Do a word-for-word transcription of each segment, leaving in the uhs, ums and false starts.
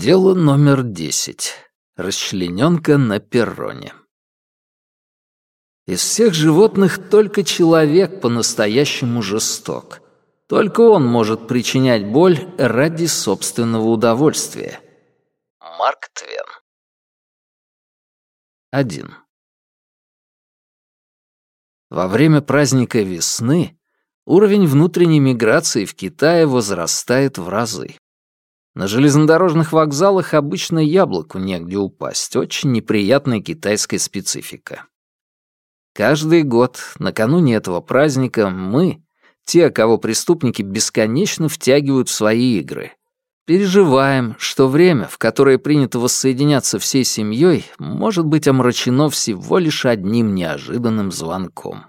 Дело номер десять. Расчленёнка на перроне. Из всех животных только человек по-настоящему жесток. Только он может причинять боль ради собственного удовольствия. Марк Твен. один. Во время праздника весны уровень внутренней миграции в Китае возрастает в разы. На железнодорожных вокзалах обычно яблоку негде упасть. Очень неприятная китайская специфика. Каждый год, накануне этого праздника, мы, те, кого преступники бесконечно втягивают в свои игры, переживаем, что время, в которое принято воссоединяться всей семьей, может быть омрачено всего лишь одним неожиданным звонком.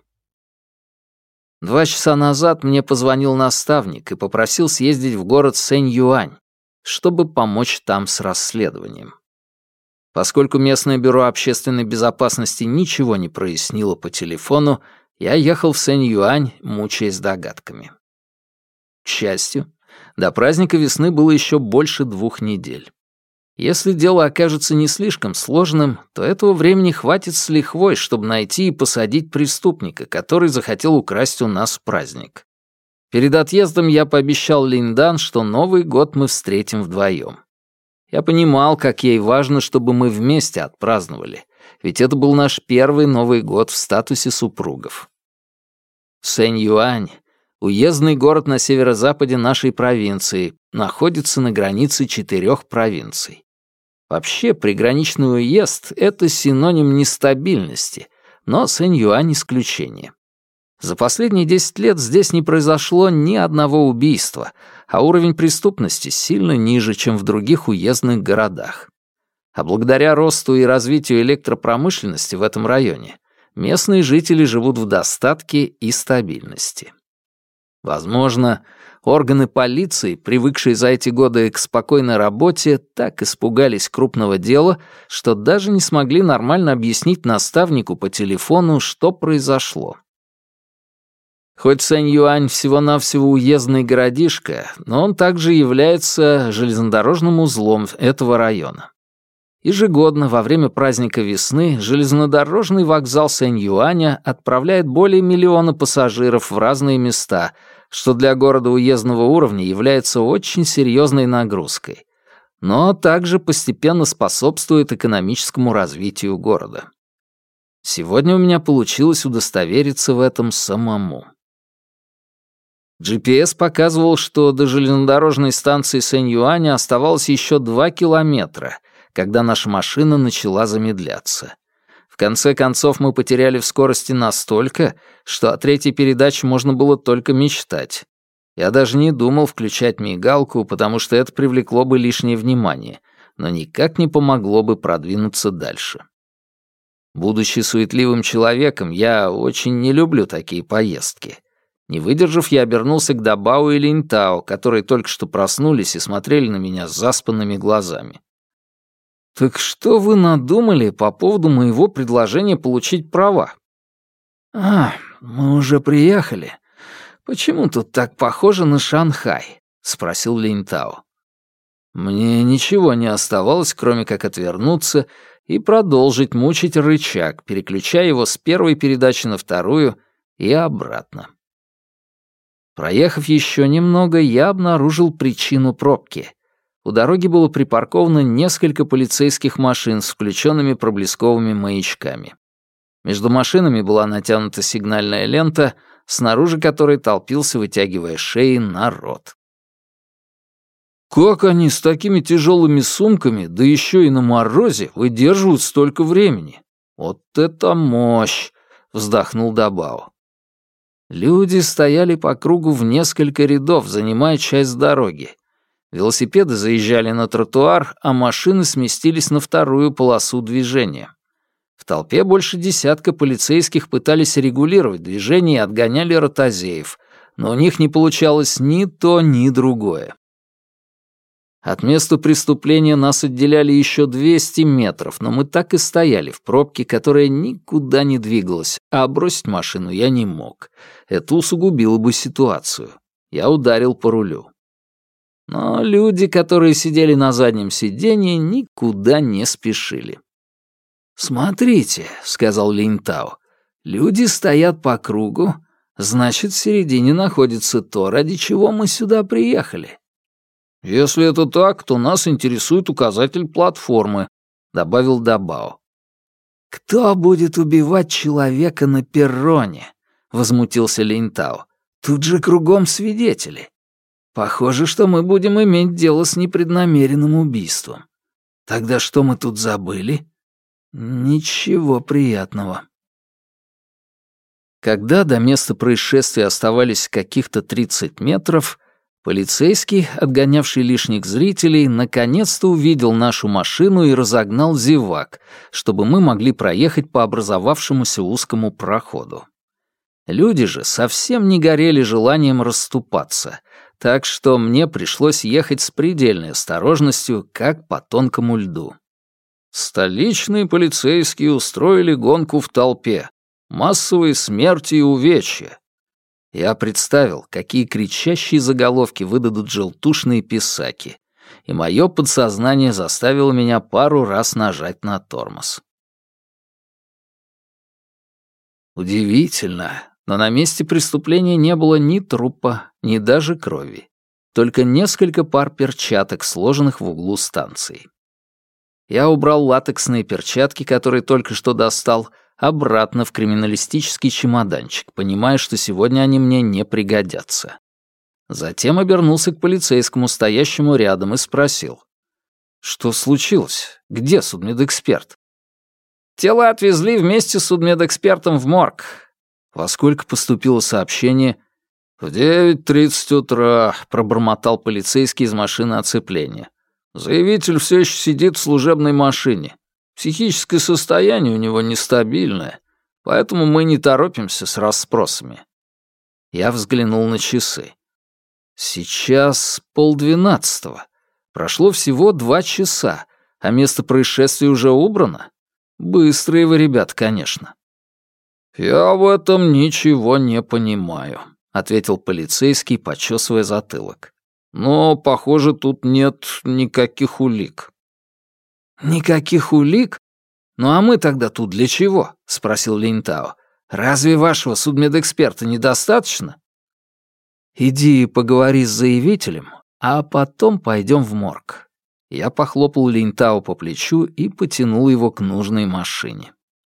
Два часа назад мне позвонил наставник и попросил съездить в город Сэнь-Юань, чтобы помочь там с расследованием. Поскольку местное бюро общественной безопасности ничего не прояснило по телефону, я ехал в Сэнь-Юань, мучаясь догадками. К счастью, до праздника весны было еще больше двух недель. Если дело окажется не слишком сложным, то этого времени хватит с лихвой, чтобы найти и посадить преступника, который захотел украсть у нас праздник. Перед отъездом я пообещал Линдан, что Новый год мы встретим вдвоем. Я понимал, как ей важно, чтобы мы вместе отпраздновали, ведь это был наш первый Новый год в статусе супругов. Сэнь-Юань, уездный город на северо-западе нашей провинции, находится на границе четырех провинций. Вообще, приграничный уезд — это синоним нестабильности, но Сэнь-Юань — исключение. За последние десять лет здесь не произошло ни одного убийства, а уровень преступности сильно ниже, чем в других уездных городах. А благодаря росту и развитию электропромышленности в этом районе местные жители живут в достатке и стабильности. Возможно, органы полиции, привыкшие за эти годы к спокойной работе, так испугались крупного дела, что даже не смогли нормально объяснить наставнику по телефону, что произошло. Хоть Сэнь-Юань всего-навсего уездный городишко, но он также является железнодорожным узлом этого района. Ежегодно во время праздника весны железнодорожный вокзал Сэнь-Юаня отправляет более миллиона пассажиров в разные места, что для города уездного уровня является очень серьезной нагрузкой, но также постепенно способствует экономическому развитию города. Сегодня у меня получилось удостовериться в этом самому. джи пи эс показывал, что до железнодорожной станции Сэнь-Юаня оставалось еще два километра, когда наша машина начала замедляться. В конце концов, мы потеряли в скорости настолько, что о третьей передаче можно было только мечтать. Я даже не думал включать мигалку, потому что это привлекло бы лишнее внимание, но никак не помогло бы продвинуться дальше. Будучи суетливым человеком, я очень не люблю такие поездки. Не выдержав, я обернулся к Дабао и Линтао, которые только что проснулись и смотрели на меня с заспанными глазами. «Так что вы надумали по поводу моего предложения получить права?» «А, мы уже приехали. Почему тут так похоже на Шанхай?» — спросил Линтао. Мне ничего не оставалось, кроме как отвернуться и продолжить мучить рычаг, переключая его с первой передачи на вторую и обратно. Проехав еще немного, я обнаружил причину пробки. У дороги было припарковано несколько полицейских машин с включенными проблесковыми маячками. Между машинами была натянута сигнальная лента, снаружи которой толпился, вытягивая шеи, народ. «Как они с такими тяжелыми сумками, да еще и на морозе, выдерживают столько времени? Вот это мощь!» — вздохнул Дабао. Люди стояли по кругу в несколько рядов, занимая часть дороги. Велосипеды заезжали на тротуар, а машины сместились на вторую полосу движения. В толпе больше десятка полицейских пытались регулировать движение и отгоняли ротозеев, но у них не получалось ни то, ни другое. От места преступления нас отделяли еще двести метров, но мы так и стояли в пробке, которая никуда не двигалась, а бросить машину я не мог. Это усугубило бы ситуацию. Я ударил по рулю. Но люди, которые сидели на заднем сиденье, никуда не спешили. «Смотрите», — сказал Линтао, — «люди стоят по кругу, значит, в середине находится то, ради чего мы сюда приехали». «Если это так, то нас интересует указатель платформы», — добавил Дабао. «Кто будет убивать человека на перроне?» — возмутился Линтао. «Тут же кругом свидетели. Похоже, что мы будем иметь дело с непреднамеренным убийством. Тогда что мы тут забыли? Ничего приятного». Когда до места происшествия оставались каких-то тридцать метров, полицейский, отгонявший лишних зрителей, наконец-то увидел нашу машину и разогнал зевак, чтобы мы могли проехать по образовавшемуся узкому проходу. Люди же совсем не горели желанием расступаться, так что мне пришлось ехать с предельной осторожностью, как по тонкому льду. Столичные полицейские устроили гонку в толпе. Массовые смерти и увечья. Я представил, какие кричащие заголовки выдадут желтушные писаки, и мое подсознание заставило меня пару раз нажать на тормоз. Удивительно, но на месте преступления не было ни трупа, ни даже крови, только несколько пар перчаток, сложенных в углу станции. Я убрал латексные перчатки, которые только что достал, обратно в криминалистический чемоданчик, понимая, что сегодня они мне не пригодятся. Затем обернулся к полицейскому, стоящему рядом, и спросил. «Что случилось? Где судмедэксперт?» «Тело отвезли вместе с судмедэкспертом в морг». «Во сколько поступило сообщение?» «В девять тридцать утра», — пробормотал полицейский из машины оцепления. «Заявитель все еще сидит в служебной машине. Психическое состояние у него нестабильное, поэтому мы не торопимся с расспросами». Я взглянул на часы. Сейчас полдвенадцатого. Прошло всего два часа, а место происшествия уже убрано. Быстрые вы, ребят, конечно. «Я в этом ничего не понимаю», — ответил полицейский, почесывая затылок. «Но, похоже, тут нет никаких улик». «Никаких улик? Ну а мы тогда тут для чего?» — спросил Линтао. «Разве вашего судмедэксперта недостаточно?» «Иди поговори с заявителем, а потом пойдем в морг». Я похлопал Линтао по плечу и потянул его к нужной машине.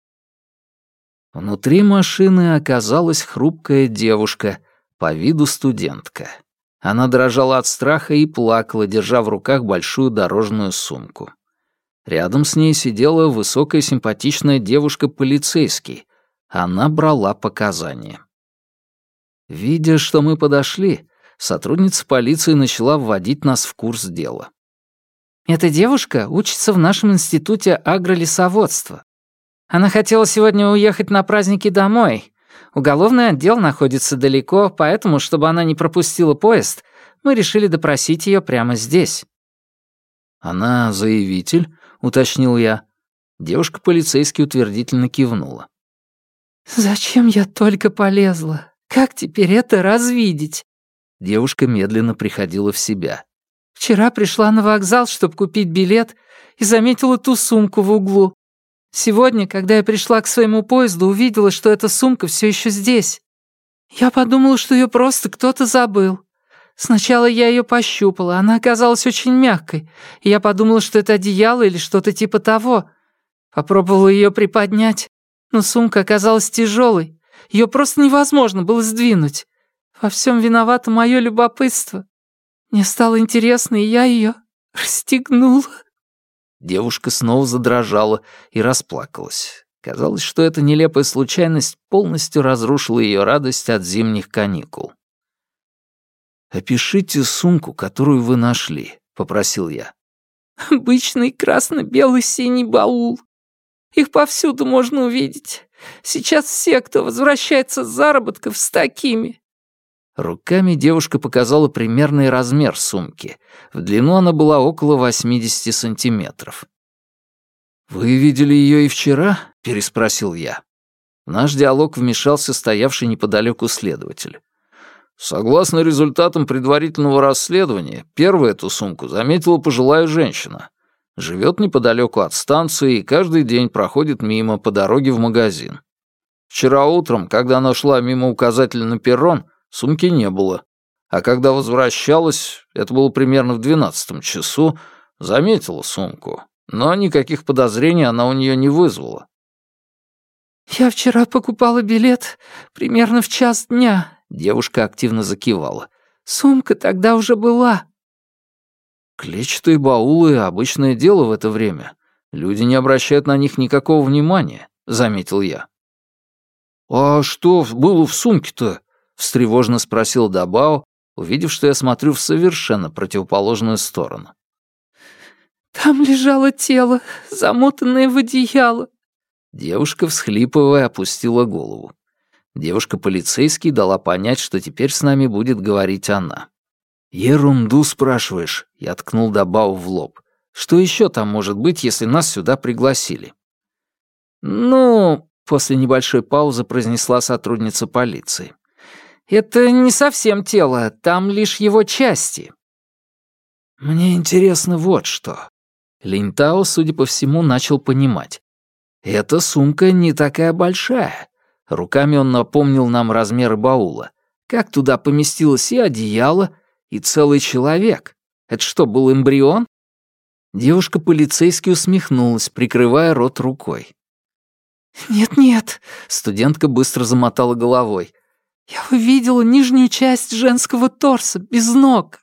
Внутри машины оказалась хрупкая девушка, по виду студентка. Она дрожала от страха и плакала, держа в руках большую дорожную сумку. Рядом с ней сидела высокая симпатичная девушка-полицейский. Она брала показания. Видя, что мы подошли, сотрудница полиции начала вводить нас в курс дела. «Эта девушка учится в нашем институте агролесоводства. Она хотела сегодня уехать на праздники домой. Уголовный отдел находится далеко, поэтому, чтобы она не пропустила поезд, мы решили допросить ее прямо здесь». «Она заявитель?» — уточнил я. Девушка-полицейский утвердительно кивнула. «Зачем я только полезла? Как теперь это развидеть?» Девушка медленно приходила в себя. «Вчера пришла на вокзал, чтобы купить билет, и заметила ту сумку в углу. Сегодня, когда я пришла к своему поезду, увидела, что эта сумка все еще здесь. Я подумала, что ее просто кто-то забыл. Сначала я ее пощупала, она оказалась очень мягкой, и я подумала, что это одеяло или что-то типа того. Попробовала ее приподнять, но сумка оказалась тяжелой, ее просто невозможно было сдвинуть. Во всем виновато мое любопытство. Мне стало интересно, и я ее расстегнула». Девушка снова задрожала и расплакалась. Казалось, что эта нелепая случайность полностью разрушила ее радость от зимних каникул. «Опишите сумку, которую вы нашли», — попросил я. «Обычный красно-белый синий баул. Их повсюду можно увидеть. Сейчас все, кто возвращается с заработков, с такими». Руками девушка показала примерный размер сумки. В длину она была около восьмидесяти сантиметров. «Вы видели ее и вчера?» — переспросил я. В наш диалог вмешался стоявший неподалеку следователь. Согласно результатам предварительного расследования, первой эту сумку заметила пожилая женщина. Живет неподалеку от станции и каждый день проходит мимо по дороге в магазин. Вчера утром, когда она шла мимо указателя на перрон, сумки не было. А когда возвращалась, это было примерно в двенадцатом часу, заметила сумку. Но никаких подозрений она у нее не вызвала. «Я вчера покупала билет примерно в час дня», — девушка активно закивала. «Сумка тогда уже была». Клетчатые баулы — обычное дело в это время. Люди не обращают на них никакого внимания, — заметил я. «А что было в сумке-то?» — встревоженно спросил Дабао, увидев, что я смотрю в совершенно противоположную сторону. «Там лежало тело, замотанное в одеяло». Девушка, всхлипывая, опустила голову. Девушка-полицейский дала понять, что теперь с нами будет говорить она. «Ерунду спрашиваешь?» — я ткнул Дабао в лоб. «Что еще там может быть, если нас сюда пригласили?» «Ну...» — после небольшой паузы произнесла сотрудница полиции. «Это не совсем тело, там лишь его части». «Мне интересно вот что». Линтао, судя по всему, начал понимать. «Эта сумка не такая большая». Руками он напомнил нам размеры баула. Как туда поместилось и одеяло, и целый человек? Это что, был эмбрион? Девушка-полицейский усмехнулась, прикрывая рот рукой. «Нет-нет», — студентка быстро замотала головой. «Я увидела нижнюю часть женского торса, без ног».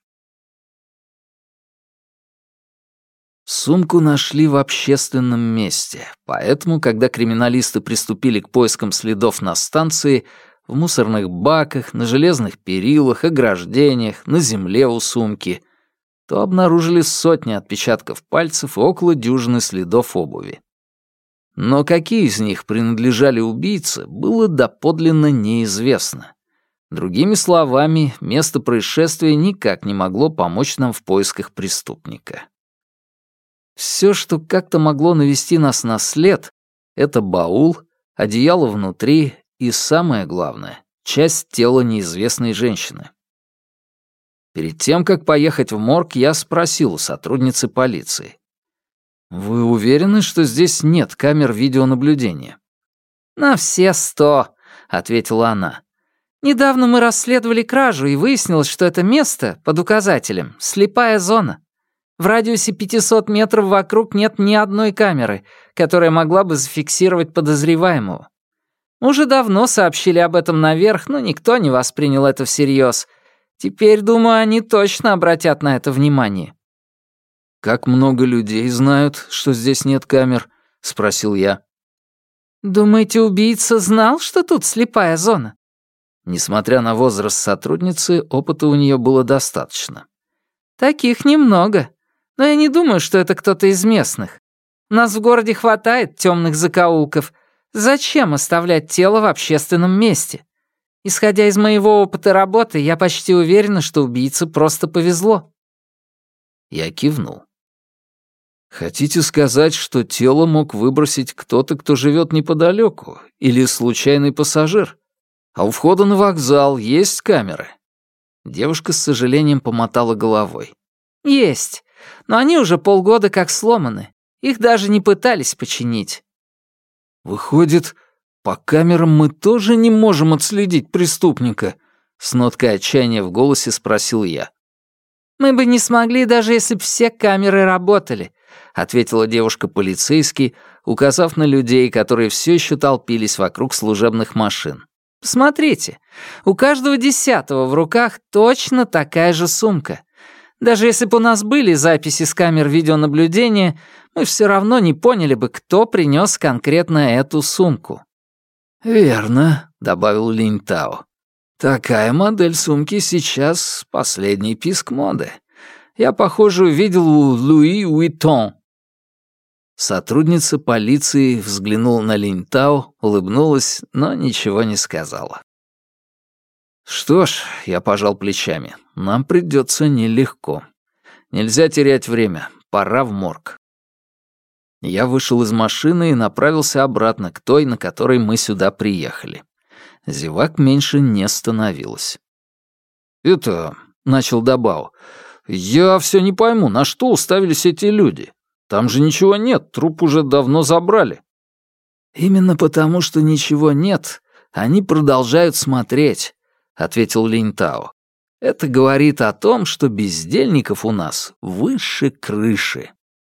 Сумку нашли в общественном месте, поэтому, когда криминалисты приступили к поискам следов на станции, в мусорных баках, на железных перилах, ограждениях, на земле у сумки, то обнаружили сотни отпечатков пальцев и около дюжины следов обуви. Но какие из них принадлежали убийце, было доподлинно неизвестно. Другими словами, место происшествия никак не могло помочь нам в поисках преступника. Все, что как-то могло навести нас на след, это баул, одеяло внутри и, самое главное, часть тела неизвестной женщины. Перед тем, как поехать в морг, я спросил у сотрудницы полиции. «Вы уверены, что здесь нет камер видеонаблюдения?» «На все сто», — ответила она. «Недавно мы расследовали кражу, и выяснилось, что это место под указателем — слепая зона. В радиусе пятисот метров вокруг нет ни одной камеры, которая могла бы зафиксировать подозреваемого. Уже давно сообщили об этом наверх, но никто не воспринял это всерьез. Теперь, думаю, они точно обратят на это внимание». «Как много людей знают, что здесь нет камер?» — спросил я. «Думаете, убийца знал, что тут слепая зона?» Несмотря на возраст сотрудницы, опыта у нее было достаточно. «Таких немного. Но я не думаю, что это кто-то из местных. У нас в городе хватает темных закоулков. Зачем оставлять тело в общественном месте? Исходя из моего опыта работы, я почти уверена, что убийце просто повезло». Я кивнул. «Хотите сказать, что тело мог выбросить кто-то, кто живет неподалеку, или случайный пассажир? А у входа на вокзал есть камеры?» Девушка с сожалением помотала головой. «Есть. Но они уже полгода как сломаны. Их даже не пытались починить». «Выходит, по камерам мы тоже не можем отследить преступника?» С ноткой отчаяния в голосе спросил я. «Мы бы не смогли, даже если бы все камеры работали», — ответила девушка-полицейский, указав на людей, которые все еще толпились вокруг служебных машин. «Смотрите, у каждого десятого в руках точно такая же сумка. Даже если бы у нас были записи с камер видеонаблюдения, мы все равно не поняли бы, кто принес конкретно эту сумку». «Верно», — добавил Линтао. «Такая модель сумки сейчас последний писк моды. Я, похоже, увидел у Луи Уиттон». Сотрудница полиции взглянула на Линтао, улыбнулась, но ничего не сказала. «Что ж», — я пожал плечами, — «нам придется нелегко. Нельзя терять время, пора в морг». Я вышел из машины и направился обратно к той, на которой мы сюда приехали. Зевак меньше не становилось. «Это...» — начал Дабао. «Я все не пойму, на что уставились эти люди? Там же ничего нет, труп уже давно забрали». «Именно потому, что ничего нет, они продолжают смотреть», — ответил Линтао. «Это говорит о том, что бездельников у нас выше крыши».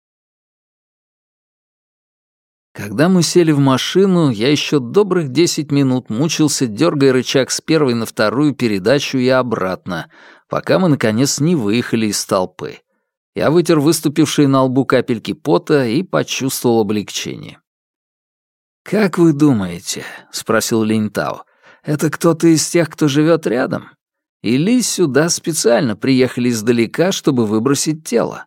Когда мы сели в машину, я еще добрых десять минут мучился, дергая рычаг с первой на вторую передачу и обратно, пока мы, наконец, не выехали из толпы. Я вытер выступившие на лбу капельки пота и почувствовал облегчение. «Как вы думаете, — спросил Линтао, — это кто-то из тех, кто живет рядом? Или сюда специально приехали издалека, чтобы выбросить тело?»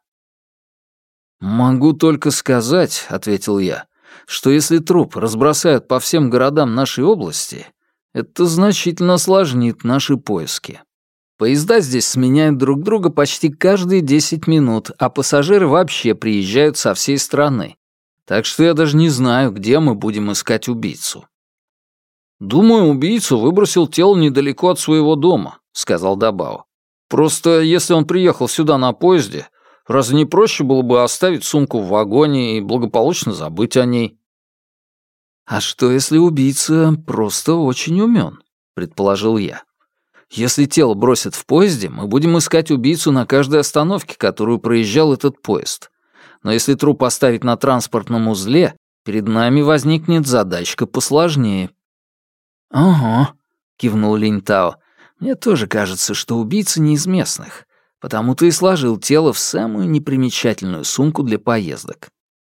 «Могу только сказать, — ответил я, — что если труп разбросают по всем городам нашей области, это значительно осложнит наши поиски. Поезда здесь сменяют друг друга почти каждые десять минут, а пассажиры вообще приезжают со всей страны. Так что я даже не знаю, где мы будем искать убийцу». «Думаю, убийца выбросил тело недалеко от своего дома», — сказал Дабао. «Просто если он приехал сюда на поезде, разве не проще было бы оставить сумку в вагоне и благополучно забыть о ней?» «А что, если убийца просто очень умен?» — предположил я. «Если тело бросят в поезде, мы будем искать убийцу на каждой остановке, которую проезжал этот поезд. Но если труп оставить на транспортном узле, перед нами возникнет задачка посложнее». «Ага», — кивнул Линтао. «Мне тоже кажется, что убийца не из местных, потому-то и сложил тело в самую непримечательную сумку для поездок».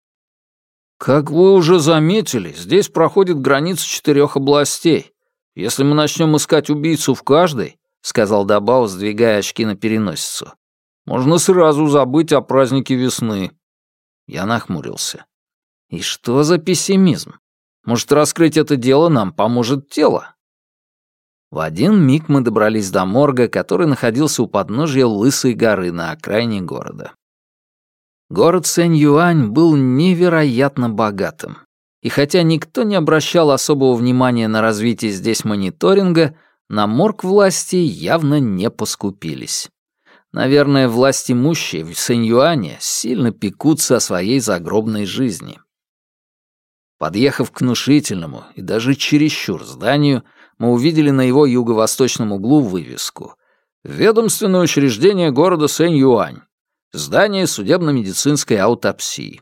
«Как вы уже заметили, здесь проходит граница четырех областей. Если мы начнем искать убийцу в каждой, — сказал Дабао, сдвигая очки на переносицу, — можно сразу забыть о празднике весны». Я нахмурился. «И что за пессимизм? Может, раскрыть это дело нам поможет тело?» В один миг мы добрались до морга, который находился у подножия Лысой горы на окраине города. Город Сэнь-Юань был невероятно богатым. И хотя никто не обращал особого внимания на развитие здесь мониторинга, на морг власти явно не поскупились. Наверное, власть имущие в Сэнь-Юане сильно пекутся о своей загробной жизни. Подъехав к внушительному и даже чересчур зданию, мы увидели на его юго-восточном углу вывеску «Ведомственное учреждение города Сэнь-Юань. Здание судебно-медицинской аутопсии».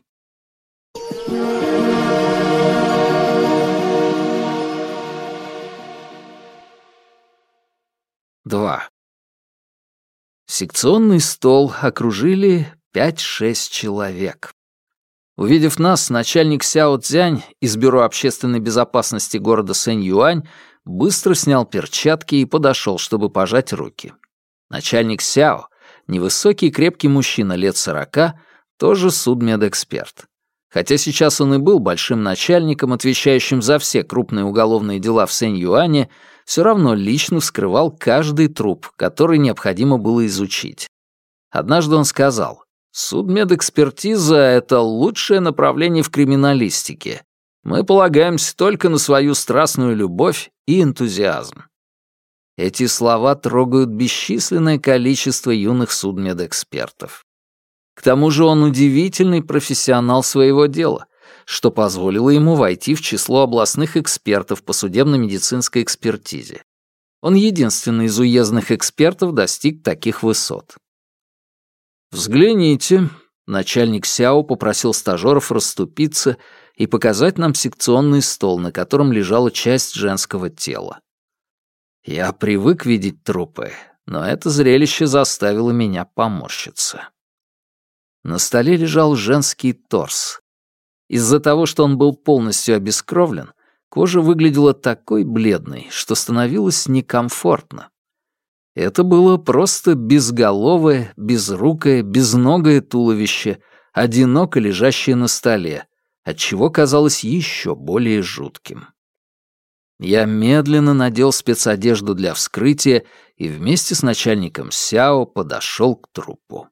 Два. Секционный стол окружили пять-шесть человек. Увидев нас, начальник Сяо Цзянь из Бюро общественной безопасности города Сэнь-Юань быстро снял перчатки и подошел, чтобы пожать руки. Начальник Сяо, невысокий крепкий мужчина лет сорока, тоже судмедэксперт. Хотя сейчас он и был большим начальником, отвечающим за все крупные уголовные дела в Сэнь-Юане, все равно лично вскрывал каждый труп, который необходимо было изучить. Однажды он сказал: «Судмедэкспертиза — это лучшее направление в криминалистике. Мы полагаемся только на свою страстную любовь и энтузиазм». Эти слова трогают бесчисленное количество юных судмедэкспертов. К тому же он удивительный профессионал своего дела, что позволило ему войти в число областных экспертов по судебно-медицинской экспертизе. Он единственный из уездных экспертов достиг таких высот. «Взгляните», — начальник Сяо попросил стажеров расступиться и показать нам секционный стол, на котором лежала часть женского тела. Я привык видеть трупы, но это зрелище заставило меня поморщиться. На столе лежал женский торс. Из-за того, что он был полностью обескровлен, кожа выглядела такой бледной, что становилось некомфортно. Это было просто безголовое, безрукое, безногое туловище, одиноко лежащее на столе, отчего казалось еще более жутким. Я медленно надел спецодежду для вскрытия и вместе с начальником Сяо подошел к трупу.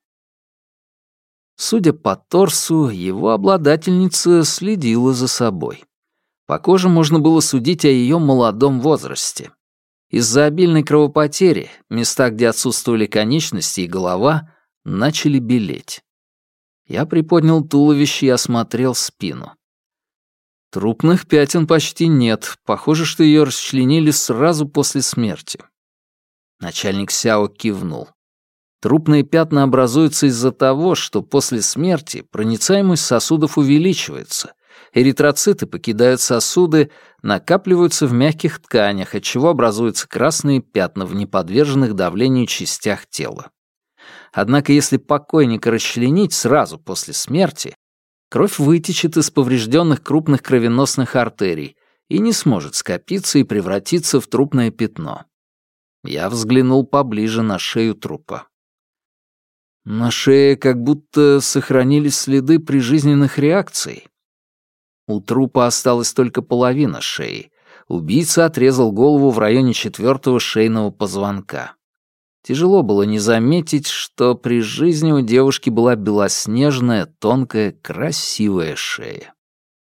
Судя по торсу, его обладательница следила за собой. По коже можно было судить о ее молодом возрасте. Из-за обильной кровопотери места, где отсутствовали конечности и голова, начали белеть. Я приподнял туловище и осмотрел спину. Трупных пятен почти нет. Похоже, что ее расчленили сразу после смерти. Начальник Сяо кивнул. Трупные пятна образуются из-за того, что после смерти проницаемость сосудов увеличивается, эритроциты покидают сосуды, накапливаются в мягких тканях, отчего образуются красные пятна в неподверженных давлению частях тела. Однако если покойника расчленить сразу после смерти, кровь вытечет из поврежденных крупных кровеносных артерий и не сможет скопиться и превратиться в трупное пятно. Я взглянул поближе на шею трупа. На шее как будто сохранились следы прижизненных реакций. У трупа осталась только половина шеи. Убийца отрезал голову в районе четвертого шейного позвонка. Тяжело было не заметить, что при жизни у девушки была белоснежная, тонкая, красивая шея.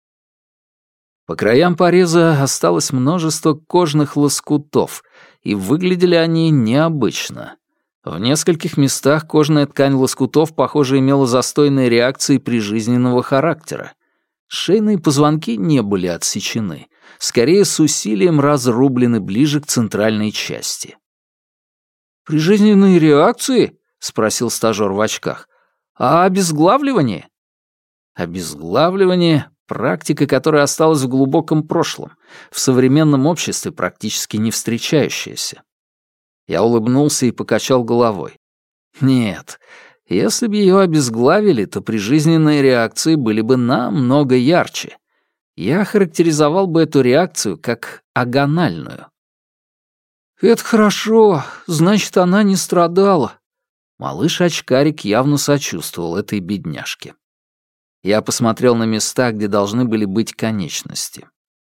По краям пореза осталось множество кожных лоскутов, и выглядели они необычно. В нескольких местах кожная ткань лоскутов, похоже, имела застойные реакции прижизненного характера. Шейные позвонки не были отсечены, скорее с усилием разрублены ближе к центральной части. «Прижизненные реакции?» — спросил стажёр в очках. «А обезглавливание?» Обезглавливание — практика, которая осталась в глубоком прошлом, в современном обществе практически не встречающаяся. Я улыбнулся и покачал головой. Нет, если бы ее обезглавили, то прижизненные реакции были бы намного ярче. Я характеризовал бы эту реакцию как агональную. «Это хорошо, значит, она не страдала». Малыш-очкарик явно сочувствовал этой бедняжке. Я посмотрел на места, где должны были быть конечности.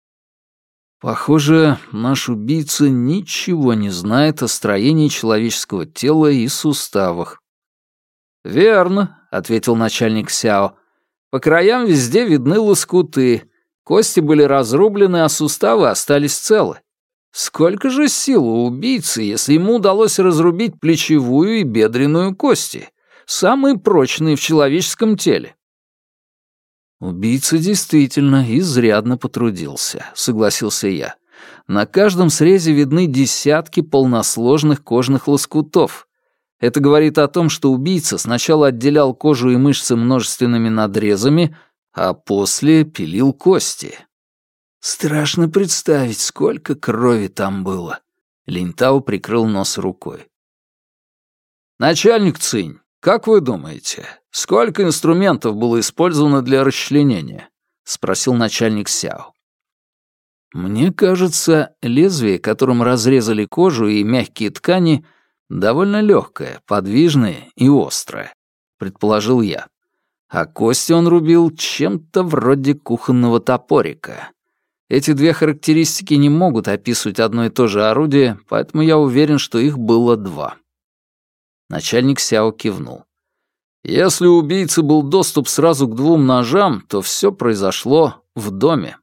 Похоже, наш убийца ничего не знает о строении человеческого тела и суставах. «Верно», — ответил начальник Сяо. «По краям везде видны лоскуты. Кости были разрублены, а суставы остались целы. Сколько же сил у убийцы, если ему удалось разрубить плечевую и бедренную кости, самые прочные в человеческом теле?» «Убийца действительно изрядно потрудился», — согласился я. «На каждом срезе видны десятки полносложных кожных лоскутов. Это говорит о том, что убийца сначала отделял кожу и мышцы множественными надрезами, а после пилил кости. Страшно представить, сколько крови там было». Линтао прикрыл нос рукой. «Начальник Цинь, как вы думаете, сколько инструментов было использовано для расчленения?» — спросил начальник Сяо. «Мне кажется, лезвие, которым разрезали кожу и мягкие ткани, довольно легкое, подвижное и острое», — предположил я. «А кости он рубил чем-то вроде кухонного топорика. Эти две характеристики не могут описывать одно и то же орудие, поэтому я уверен, что их было два». Начальник Сяо кивнул. «Если у убийцы был доступ сразу к двум ножам, то все произошло в доме».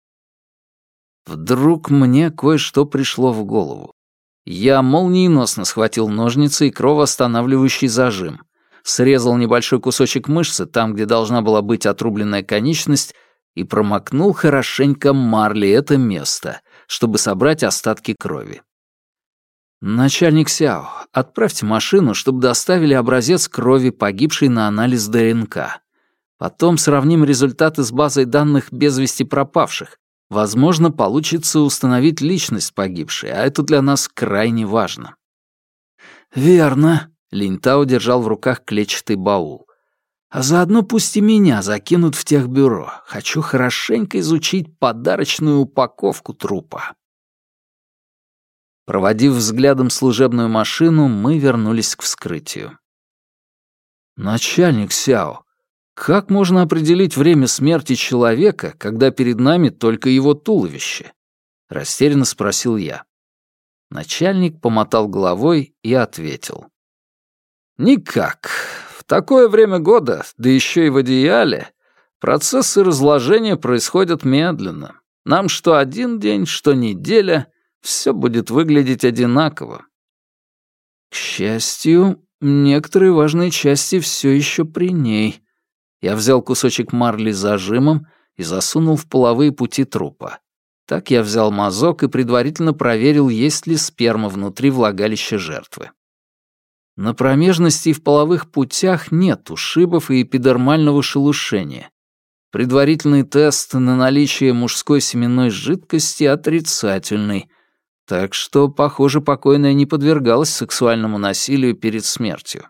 Вдруг мне кое-что пришло в голову. Я молниеносно схватил ножницы и кровоостанавливающий зажим, срезал небольшой кусочек мышцы там, где должна была быть отрубленная конечность, и промокнул хорошенько марлей это место, чтобы собрать остатки крови. «Начальник Сяо, отправьте машину, чтобы доставили образец крови, погибшей на анализ ДНК. Потом сравним результаты с базой данных без вести пропавших. Возможно, получится установить личность погибшей, а это для нас крайне важно». «Верно», — Линтао держал в руках клетчатый баул. «А заодно пусть и меня закинут в техбюро. Хочу хорошенько изучить подарочную упаковку трупа». Проводив взглядом служебную машину, мы вернулись к вскрытию. «Начальник Сяо, как можно определить время смерти человека, когда перед нами только его туловище?» — растерянно спросил я. Начальник помотал головой и ответил. «Никак. В такое время года, да еще и в одеяле, процессы разложения происходят медленно. Нам что один день, что неделя, Все будет выглядеть одинаково. К счастью, некоторые важные части все еще при ней. Я взял кусочек марли зажимом и засунул в половые пути трупа. Так я взял мазок и предварительно проверил, есть ли сперма внутри влагалища жертвы. На промежности и в половых путях нет ушибов и эпидермального шелушения. Предварительный тест на наличие мужской семенной жидкости отрицательный, так что, похоже, покойная не подвергалась сексуальному насилию перед смертью.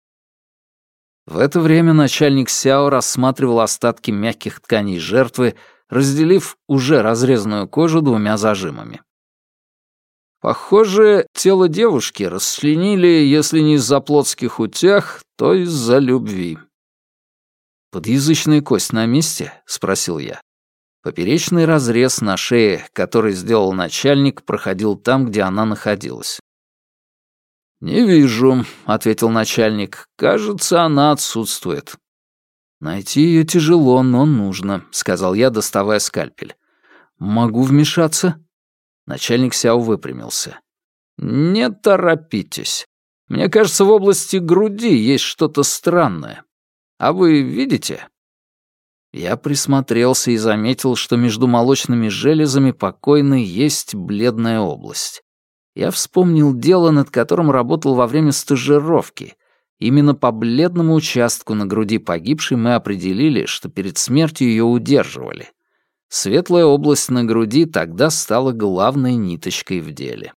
В это время начальник Сяо рассматривал остатки мягких тканей жертвы, разделив уже разрезанную кожу двумя зажимами. Похоже, тело девушки расчленили, если не из-за плотских утях, то из-за любви. «Подъязычная кость на месте?» — спросил я. Поперечный разрез на шее, который сделал начальник, проходил там, где она находилась. «Не вижу», — ответил начальник. «Кажется, она отсутствует». «Найти ее тяжело, но нужно», — сказал я, доставая скальпель. «Могу вмешаться?» Начальник Сяо выпрямился. «Не торопитесь. Мне кажется, в области груди есть что-то странное. А вы видите?» Я присмотрелся и заметил, что между молочными железами покойной есть бледная область. Я вспомнил дело, над которым работал во время стажировки. Именно по бледному участку на груди погибшей мы определили, что перед смертью ее удерживали. Светлая область на груди тогда стала главной ниточкой в деле.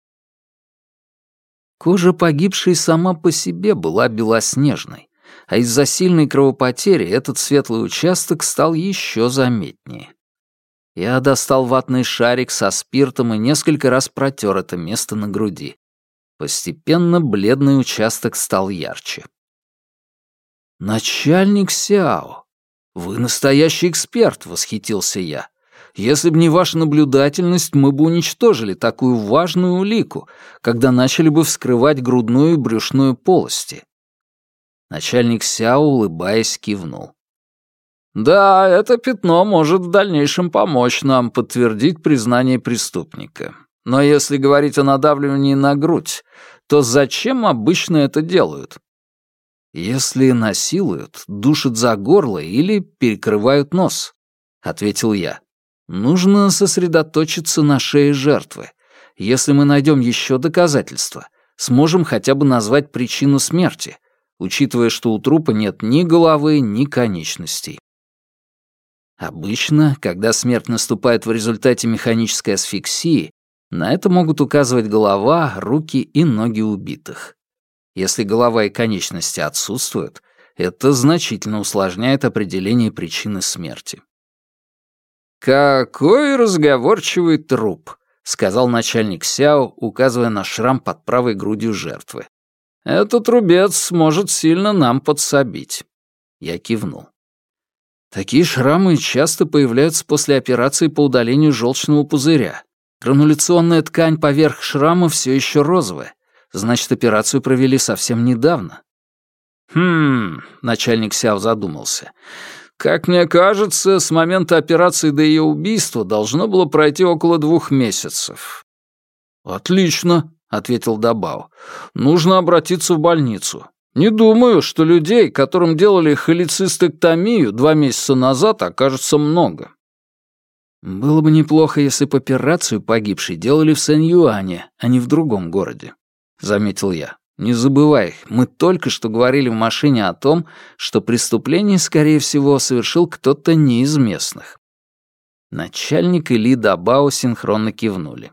Кожа погибшей сама по себе была белоснежной, а из-за сильной кровопотери этот светлый участок стал еще заметнее. Я достал ватный шарик со спиртом и несколько раз протер это место на груди. Постепенно бледный участок стал ярче. «Начальник Сяо, вы настоящий эксперт», — восхитился я. «Если бы не ваша наблюдательность, мы бы уничтожили такую важную улику, когда начали бы вскрывать грудную и брюшную полости». Начальник Сяо, улыбаясь, кивнул. «Да, это пятно может в дальнейшем помочь нам подтвердить признание преступника. Но если говорить о надавливании на грудь, то зачем обычно это делают?» «Если насилуют, душат за горло или перекрывают нос», — ответил я. «Нужно сосредоточиться на шее жертвы. Если мы найдем еще доказательства, сможем хотя бы назвать причину смерти, учитывая, что у трупа нет ни головы, ни конечностей». Обычно, когда смерть наступает в результате механической асфиксии, на это могут указывать голова, руки и ноги убитых. Если голова и конечности отсутствуют, это значительно усложняет определение причины смерти. «Какой разговорчивый труп», — сказал начальник Сяо, указывая на шрам под правой грудью жертвы. «Этот рубец может сильно нам подсобить». Я кивнул. Такие шрамы часто появляются после операции по удалению желчного пузыря. Грануляционная ткань поверх шрама все еще розовая. Значит, операцию провели совсем недавно. «Хм...» — начальник Сяо задумался. «Как мне кажется, с момента операции до ее убийства должно было пройти около двух месяцев». «Отлично», — ответил Дабао. «Нужно обратиться в больницу. Не думаю, что людей, которым делали холецистэктомию два месяца назад, окажется много». «Было бы неплохо, если бы операцию погибшей делали в Сэнь-Юане, а не в другом городе», — заметил я. «Не забывай, мы только что говорили в машине о том, что преступление, скорее всего, совершил кто-то не из местных». Начальник и Ли Дабао синхронно кивнули.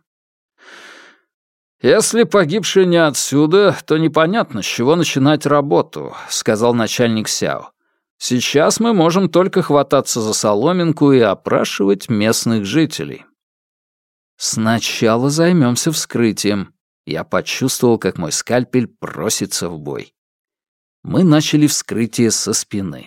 «Если погибший не отсюда, то непонятно, с чего начинать работу», — сказал начальник Сяо. «Сейчас мы можем только хвататься за соломинку и опрашивать местных жителей». «Сначала займемся вскрытием». Я почувствовал, как мой скальпель просится в бой. Мы начали вскрытие со спины.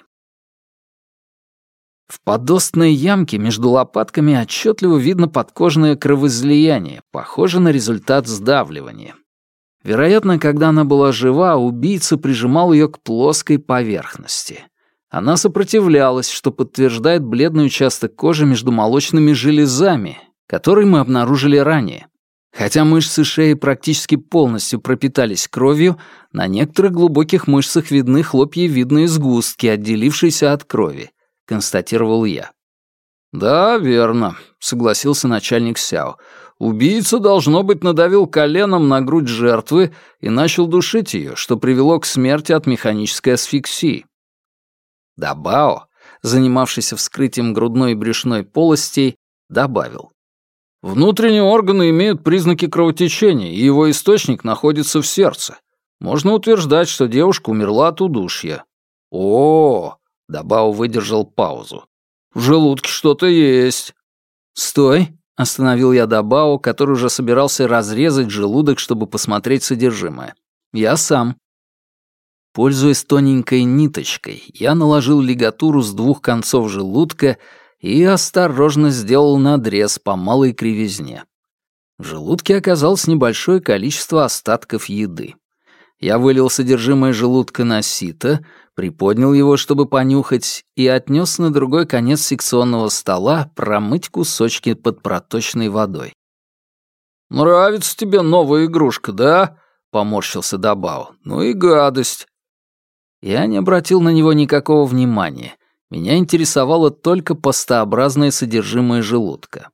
В подостной ямке между лопатками отчетливо видно подкожное кровоизлияние, похоже на результат сдавливания. Вероятно, когда она была жива, убийца прижимал ее к плоской поверхности. Она сопротивлялась, что подтверждает бледный участок кожи между молочными железами, который мы обнаружили ранее. Хотя мышцы шеи практически полностью пропитались кровью, на некоторых глубоких мышцах видны хлопьевидные сгустки, отделившиеся от крови, констатировал я. «Да, верно», — согласился начальник Сяо. «Убийца, должно быть, надавил коленом на грудь жертвы и начал душить ее, что привело к смерти от механической асфиксии». Дабао, занимавшийся вскрытием грудной и брюшной полостей, добавил. «Внутренние органы имеют признаки кровотечения, и его источник находится в сердце. Можно утверждать, что девушка умерла от удушья». «О-о-о!» — Дабао выдержал паузу. «В желудке что-то есть». «Стой!» — остановил я Дабао, который уже собирался разрезать желудок, чтобы посмотреть содержимое. «Я сам». Пользуясь тоненькой ниточкой, я наложил лигатуру с двух концов желудка и осторожно сделал надрез по малой кривизне. В желудке оказалось небольшое количество остатков еды. Я вылил содержимое желудка на сито, приподнял его, чтобы понюхать, и отнес на другой конец секционного стола промыть кусочки под проточной водой. «Нравится тебе новая игрушка, да?» — поморщился Дабао. «Ну и гадость». Я не обратил на него никакого внимания. Меня интересовало только пастообразное содержимое желудка.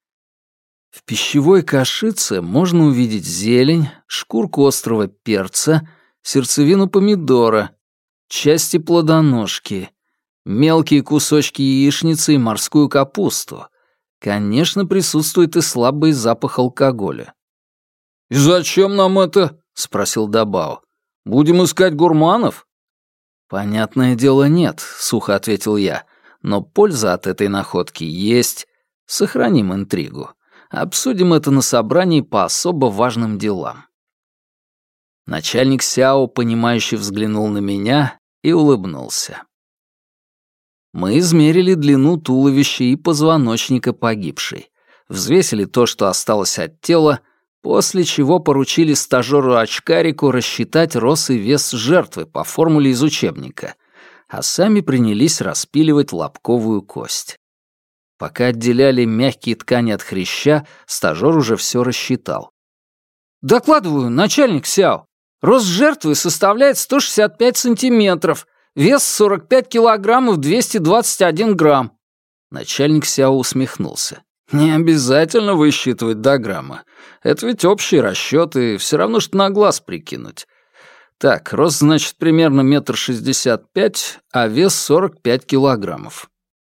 В пищевой кашице можно увидеть зелень, шкурку острого перца, сердцевину помидора, части плодоножки, мелкие кусочки яичницы и морскую капусту. Конечно, присутствует и слабый запах алкоголя. «И зачем нам это?» — спросил Дабао. «Будем искать гурманов?» «Понятное дело, нет», — сухо ответил я. «Но польза от этой находки есть. Сохраним интригу. Обсудим это на собрании по особо важным делам». Начальник Сяо, понимающе взглянул на меня и улыбнулся. Мы измерили длину туловища и позвоночника погибшей, взвесили то, что осталось от тела, после чего поручили стажёру-очкарику рассчитать рост и вес жертвы по формуле из учебника, а сами принялись распиливать лобковую кость. Пока отделяли мягкие ткани от хряща, стажёр уже всё рассчитал. «Докладываю, начальник Сяо. Рост жертвы составляет сто шестьдесят пять сантиметров, вес сорок пять килограммов двести двадцать один грамм». Начальник Сяо усмехнулся. «Не обязательно высчитывать до грамма. Это ведь общие расчеты, все равно, что на глаз прикинуть. Так, рост, значит, примерно метр шестьдесят пять, а вес сорок пять килограммов».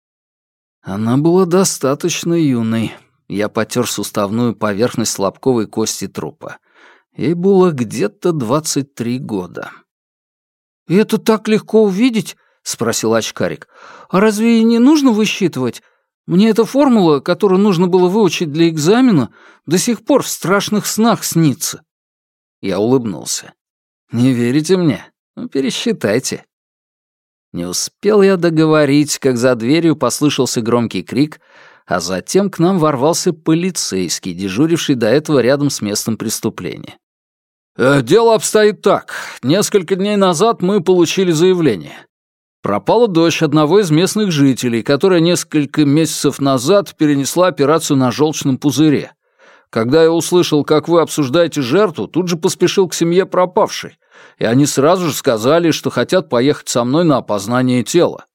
Она была достаточно юной. Я потер суставную поверхность лобковой кости трупа. Ей было где-то двадцать три года. «И это так легко увидеть?» — спросил очкарик. «А разве и не нужно высчитывать? Мне эта формула, которую нужно было выучить для экзамена, до сих пор в страшных снах снится». Я улыбнулся. «Не верите мне? Ну, пересчитайте». Не успел я договорить, как за дверью послышался громкий крик, а затем к нам ворвался полицейский, дежуривший до этого рядом с местом преступления. «Э, «Дело обстоит так. Несколько дней назад мы получили заявление. Пропала дочь одного из местных жителей, которая несколько месяцев назад перенесла операцию на желчном пузыре. Когда я услышал, как вы обсуждаете жертву, тут же поспешил к семье пропавшей, и они сразу же сказали, что хотят поехать со мной на опознание тела».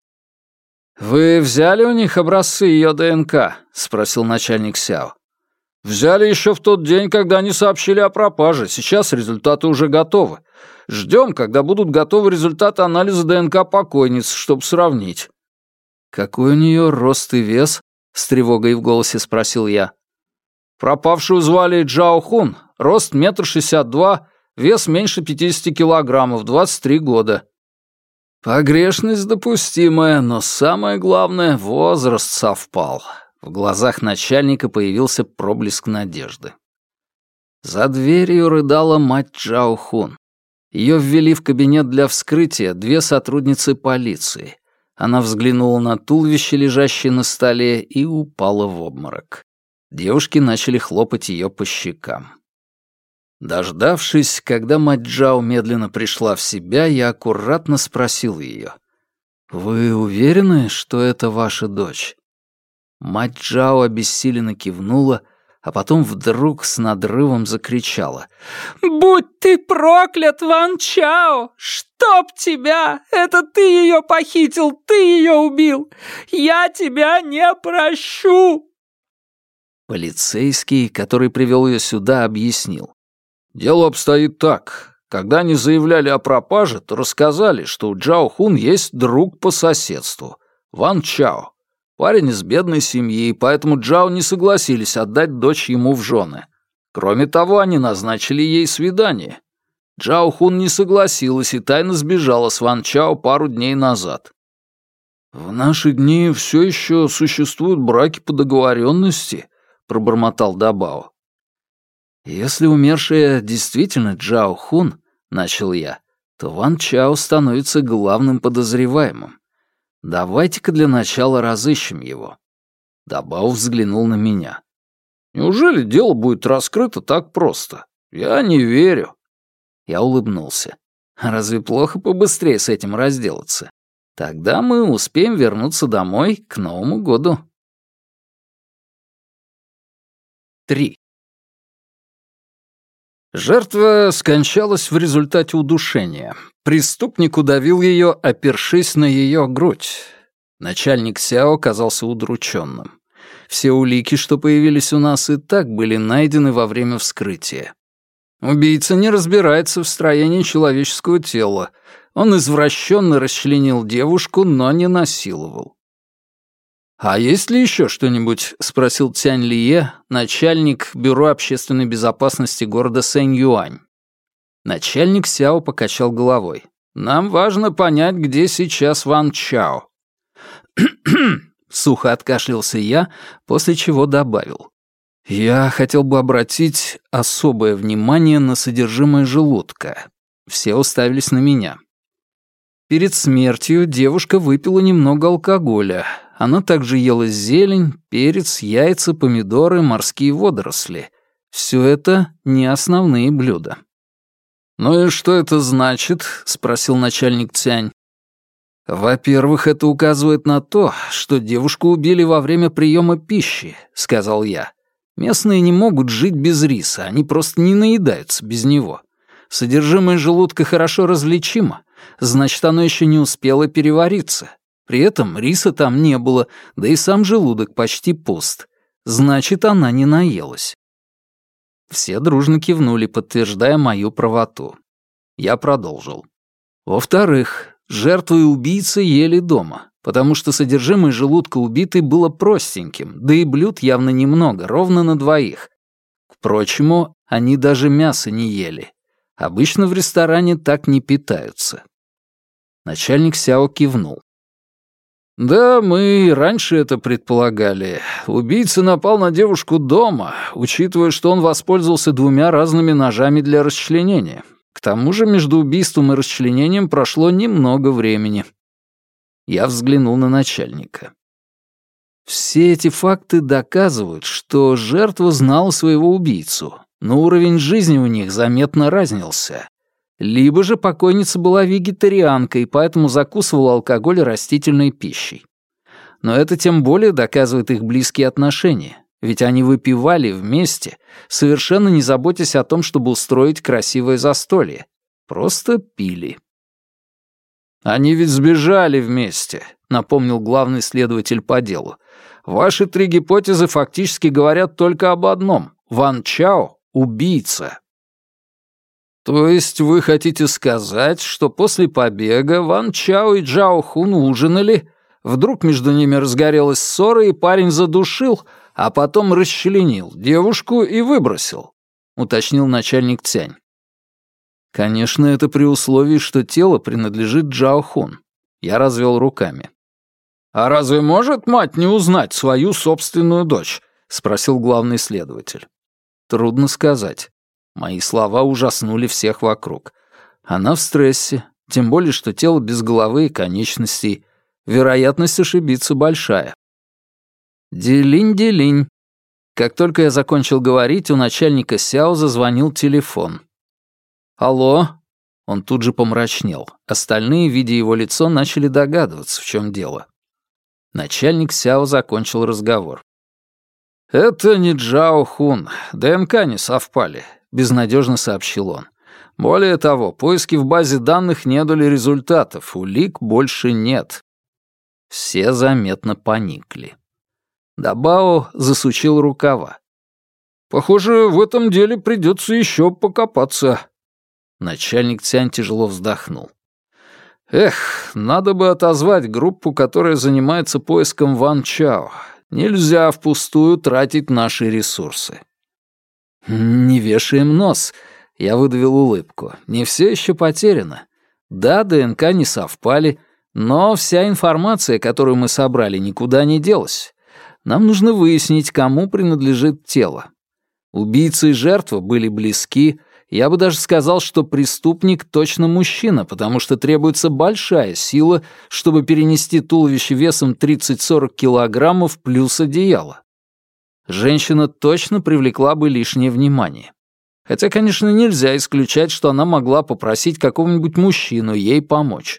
«Вы взяли у них образцы ее ДНК?» — спросил начальник Сяо. «Взяли еще в тот день, когда они сообщили о пропаже. Сейчас результаты уже готовы. Ждем, когда будут готовы результаты анализа ДНК покойницы, чтобы сравнить». «Какой у нее рост и вес?» — с тревогой в голосе спросил я. «Пропавшую звали Джао Хун. Рост метр шестьдесят два, вес меньше пятидесяти килограммов, двадцать три года». «Погрешность допустимая, но самое главное — возраст совпал». В глазах начальника появился проблеск надежды. За дверью рыдала мать Джао Хун. Ее ввели в кабинет для вскрытия две сотрудницы полиции. Она взглянула на туловище, лежащее на столе, и упала в обморок. Девушки начали хлопать ее по щекам. Дождавшись, когда мать Джао медленно пришла в себя, я аккуратно спросил ее. «Вы уверены, что это ваша дочь?» Мать Джао обессиленно кивнула, а потом вдруг с надрывом закричала. «Будь ты проклят, Ван Чао! Чтоб тебя! Это ты ее похитил, ты ее убил! Я тебя не прощу!» Полицейский, который привел ее сюда, объяснил. «Дело обстоит так. Когда они заявляли о пропаже, то рассказали, что у Джао Хун есть друг по соседству, Ван Чао. Парень из бедной семьи, поэтому Джао не согласились отдать дочь ему в жены. Кроме того, они назначили ей свидание. Джао Хун не согласилась и тайно сбежала с Ван Чао пару дней назад. В наши дни все еще существуют браки по договоренности», — пробормотал Дабао. «Если умершая действительно Джао Хун, — начал я, — то Ван Чао становится главным подозреваемым. Давайте-ка для начала разыщем его». Дабао взглянул на меня. «Неужели дело будет раскрыто так просто? Я не верю». Я улыбнулся. «Разве плохо побыстрее с этим разделаться? Тогда мы успеем вернуться домой к Новому году». Три. Жертва скончалась в результате удушения. Преступник удавил ее, опершись на ее грудь. Начальник Сяо казался удрученным. Все улики, что появились у нас, и так были найдены во время вскрытия. Убийца не разбирается в строении человеческого тела. Он извращенно расчленил девушку, но не насиловал. «А есть ли еще что-нибудь?» — спросил Цянь Лие, начальник Бюро общественной безопасности города Сэнь-Юань. Начальник Сяо покачал головой. «Нам важно понять, где сейчас Ван Чао». Сухо откашлялся я, после чего добавил. «Я хотел бы обратить особое внимание на содержимое желудка». Все уставились на меня. Перед смертью девушка выпила немного алкоголя. Она также ела зелень, перец, яйца, помидоры, морские водоросли. Все это не основные блюда. «Ну и что это значит?» — спросил начальник Цянь. «Во-первых, это указывает на то, что девушку убили во время приема пищи», — сказал я. «Местные не могут жить без риса, они просто не наедаются без него. Содержимое желудка хорошо различимо, значит, оно еще не успело перевариться. При этом риса там не было, да и сам желудок почти пуст. Значит, она не наелась». Все дружно кивнули, подтверждая мою правоту. Я продолжил. «Во-вторых, жертву и убийца ели дома, потому что содержимое желудка убитой было простеньким, да и блюд явно немного, ровно на двоих. К прочему, они даже мясо не ели. Обычно в ресторане так не питаются». Начальник Сяо кивнул. «Да, мы раньше это предполагали. Убийца напал на девушку дома, учитывая, что он воспользовался двумя разными ножами для расчленения. К тому же между убийством и расчленением прошло немного времени». Я взглянул на начальника. Все эти факты доказывают, что жертва знала своего убийцу, но уровень жизни у них заметно разнился. Либо же покойница была вегетарианкой, поэтому закусывала алкоголь растительной пищей. Но это тем более доказывает их близкие отношения, ведь они выпивали вместе, совершенно не заботясь о том, чтобы устроить красивое застолье. Просто пили. «Они ведь сбежали вместе», — напомнил главный следователь по делу. «Ваши три гипотезы фактически говорят только об одном. Ван Чао — убийца». «То есть вы хотите сказать, что после побега Ван Чао и Джао Хун ужинали, вдруг между ними разгорелась ссора, и парень задушил, а потом расчленил девушку и выбросил?» — уточнил начальник Цянь. «Конечно, это при условии, что тело принадлежит Джао Хун». Я развел руками. «А разве может мать не узнать свою собственную дочь?» — спросил главный следователь. «Трудно сказать. Мои слова ужаснули всех вокруг. Она в стрессе, тем более, что тело без головы и конечностей. Вероятность ошибиться большая». Делинь-делинь. Как только я закончил говорить, у начальника Сяо зазвонил телефон. «Алло?» Он тут же помрачнел. Остальные, видя его лицо, начали догадываться, в чем дело. Начальник Сяо закончил разговор. «Это не Джао Хун, ДНК не совпали», — безнадежно сообщил он. «Более того, поиски в базе данных не дали результатов, улик больше нет». Все заметно поникли. Дабао засучил рукава. «Похоже, в этом деле придется еще покопаться». Начальник Цянь тяжело вздохнул. «Эх, надо бы отозвать группу, которая занимается поиском Ван Чао. Нельзя впустую тратить наши ресурсы». «Не вешаем нос», — я выдавил улыбку. «Не все еще потеряно. Да, ДНК не совпали, но вся информация, которую мы собрали, никуда не делась. Нам нужно выяснить, кому принадлежит тело. Убийца и жертва были близки. Я бы даже сказал, что преступник точно мужчина, потому что требуется большая сила, чтобы перенести туловище весом тридцать-сорок килограммов плюс одеяло. Женщина точно привлекла бы лишнее внимание. Хотя, конечно, нельзя исключать, что она могла попросить какого-нибудь мужчину ей помочь.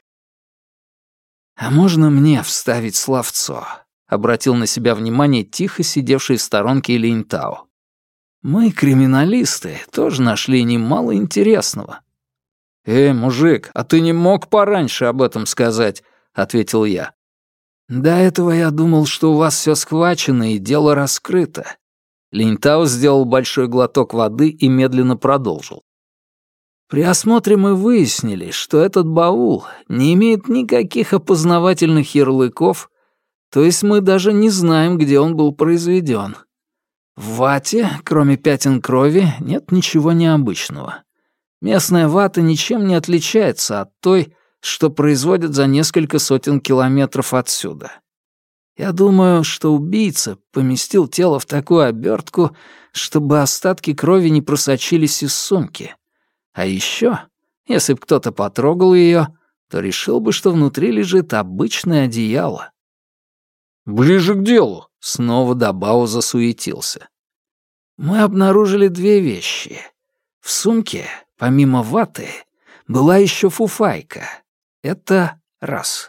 «А можно мне вставить словцо?» — обратил на себя внимание тихо сидевший в сторонке Линь Тао. «Мы, криминалисты, тоже нашли немало интересного». «Эй, мужик, а ты не мог пораньше об этом сказать?» — ответил я. «До этого я думал, что у вас все схвачено и дело раскрыто». Линь Тао сделал большой глоток воды и медленно продолжил. «При осмотре мы выяснили, что этот баул не имеет никаких опознавательных ярлыков, то есть мы даже не знаем, где он был произведен. В вате, кроме пятен крови, нет ничего необычного. Местная вата ничем не отличается от той, что производят за несколько сотен километров отсюда. Я думаю, что убийца поместил тело в такую обертку, чтобы остатки крови не просочились из сумки. А еще, если бы кто-то потрогал ее, то решил бы, что внутри лежит обычное одеяло». «Ближе к делу», — снова Дабао засуетился. «Мы обнаружили две вещи. В сумке, помимо ваты, была еще фуфайка. Это раз».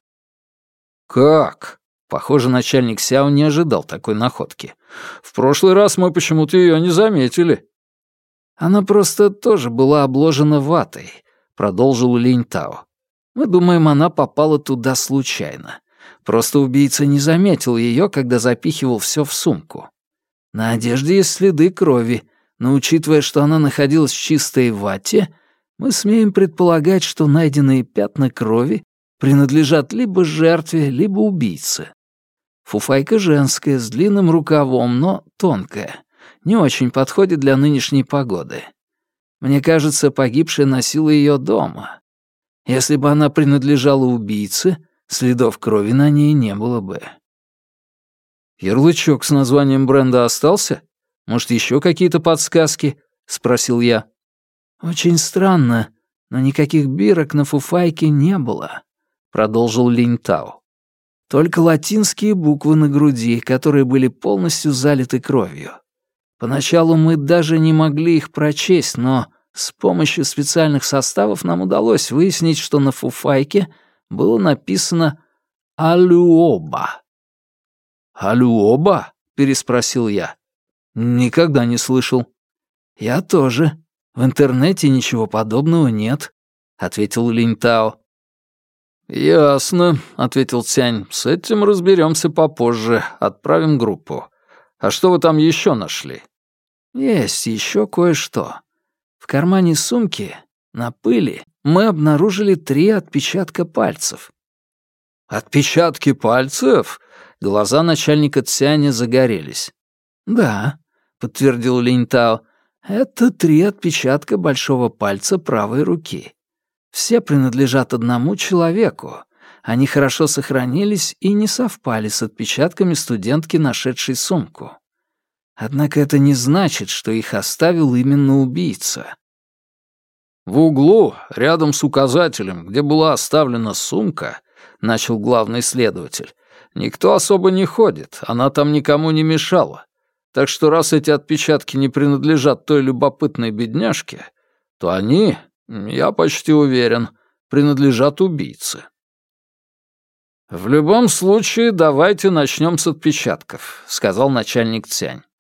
«Как?» Похоже, начальник Сяо не ожидал такой находки. «В прошлый раз мы почему-то ее не заметили». «Она просто тоже была обложена ватой», — продолжил Линь Тао. «Мы думаем, она попала туда случайно. Просто убийца не заметил ее, когда запихивал все в сумку. На одежде есть следы крови, но учитывая, что она находилась в чистой вате, мы смеем предполагать, что найденные пятна крови принадлежат либо жертве, либо убийце. Фуфайка женская, с длинным рукавом, но тонкая. Не очень подходит для нынешней погоды. Мне кажется, погибшая носила ее дома. Если бы она принадлежала убийце, следов крови на ней не было бы». «Ярлычок с названием бренда остался? Может, еще какие-то подсказки?» — спросил я. «Очень странно, но никаких бирок на фуфайке не было», — продолжил Линь Тао. «Только латинские буквы на груди, которые были полностью залиты кровью. Поначалу мы даже не могли их прочесть, но с помощью специальных составов нам удалось выяснить, что на фуфайке было написано «Алюоба». «Алюоба?» — переспросил я. «Никогда не слышал». «Я тоже. В интернете ничего подобного нет», — ответил Линь Тао. «Ясно», — ответил Цянь. «С этим разберемся попозже. Отправим группу. А что вы там еще нашли?» «Есть еще кое-что. В кармане сумки, на пыли, мы обнаружили три отпечатка пальцев». «Отпечатки пальцев?» Глаза начальника Цяня загорелись. «Да», — подтвердил Линь Тао, — «это три отпечатка большого пальца правой руки. Все принадлежат одному человеку. Они хорошо сохранились и не совпали с отпечатками студентки, нашедшей сумку. Однако это не значит, что их оставил именно убийца». «В углу, рядом с указателем, где была оставлена сумка», — начал главный следователь, — «никто особо не ходит, она там никому не мешала. Так что раз эти отпечатки не принадлежат той любопытной бедняжке, то они, я почти уверен, принадлежат убийце». «В любом случае, давайте начнем с отпечатков», — сказал начальник Цянь.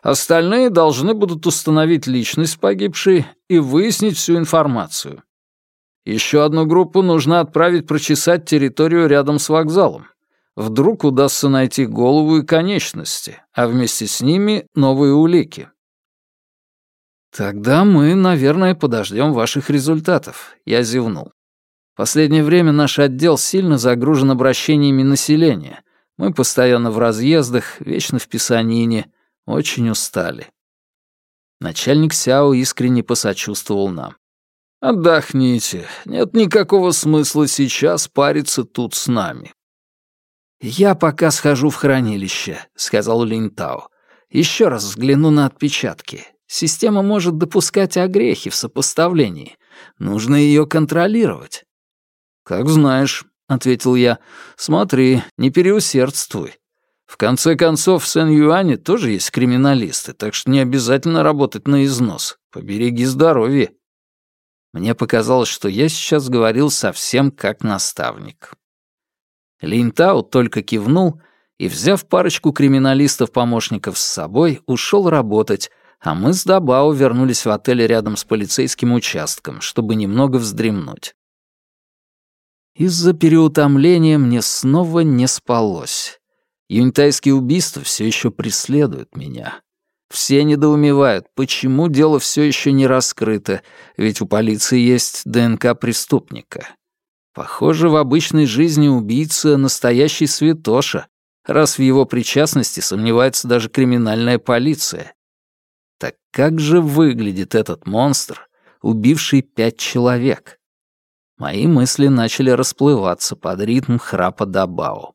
Остальные должны будут установить личность погибшей и выяснить всю информацию. Еще одну группу нужно отправить прочесать территорию рядом с вокзалом. Вдруг удастся найти голову и конечности, а вместе с ними новые улики. «Тогда мы, наверное, подождем ваших результатов», — я зевнул. «Последнее время наш отдел сильно загружен обращениями населения. Мы постоянно в разъездах, вечно в писанине, очень устали». Начальник Сяо искренне посочувствовал нам. «Отдохните, нет никакого смысла сейчас париться тут с нами». «Я пока схожу в хранилище», — сказал Линтао. «Еще раз взгляну на отпечатки. Система может допускать огрехи в сопоставлении. Нужно ее контролировать». «Как знаешь», — ответил я. «Смотри, не переусердствуй. В конце концов, в Сен-Юане тоже есть криминалисты, так что не обязательно работать на износ. Побереги здоровье». Мне показалось, что я сейчас говорил совсем как наставник. Линтао только кивнул и, взяв парочку криминалистов-помощников с собой, ушел работать, а мы с Дабао вернулись в отель рядом с полицейским участком, чтобы немного вздремнуть. Из-за переутомления мне снова не спалось. Юньтайские убийства все еще преследуют меня. Все недоумевают, почему дело все еще не раскрыто, ведь у полиции есть ДНК преступника. Похоже, в обычной жизни убийца — настоящий святоша, раз в его причастности сомневается даже криминальная полиция. Так как же выглядит этот монстр, убивший пять человек? Мои мысли начали расплываться под ритм храпа Дабао.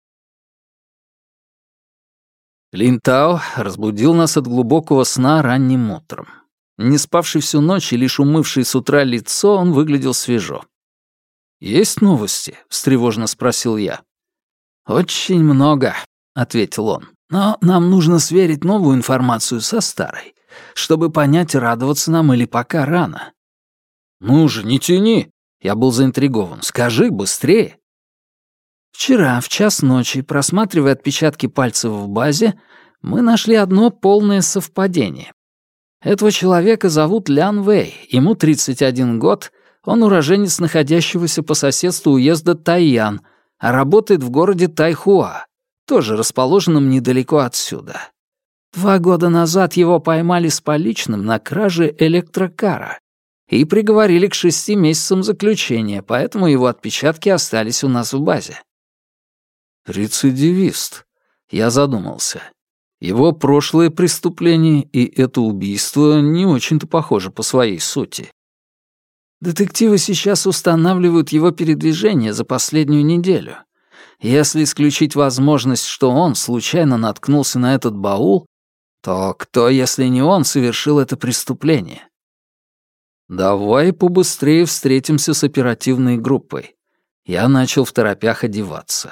Линтао разбудил нас от глубокого сна ранним утром. Не спавший всю ночь и лишь умывший с утра лицо, он выглядел свежо. «Есть новости?» — встревоженно спросил я. «Очень много», — ответил он. «Но нам нужно сверить новую информацию со старой, чтобы понять, радоваться нам или пока рано». «Ну же, не тяни!» — я был заинтригован. «Скажи быстрее!» Вчера, в час ночи, просматривая отпечатки пальцев в базе, мы нашли одно полное совпадение. Этого человека зовут Лян Вэй, ему тридцать один год, он уроженец находящегося по соседству уезда Тайян, а работает в городе Тайхуа, тоже расположенном недалеко отсюда. Два года назад его поймали с поличным на краже электрокара и приговорили к шести месяцам заключения, поэтому его отпечатки остались у нас в базе. Рецидивист. Я задумался. Его прошлое преступление и это убийство не очень-то похожи по своей сути. Детективы сейчас устанавливают его передвижение за последнюю неделю. Если исключить возможность, что он случайно наткнулся на этот баул, то кто, если не он, совершил это преступление? Давай побыстрее встретимся с оперативной группой. Я начал второпях одеваться.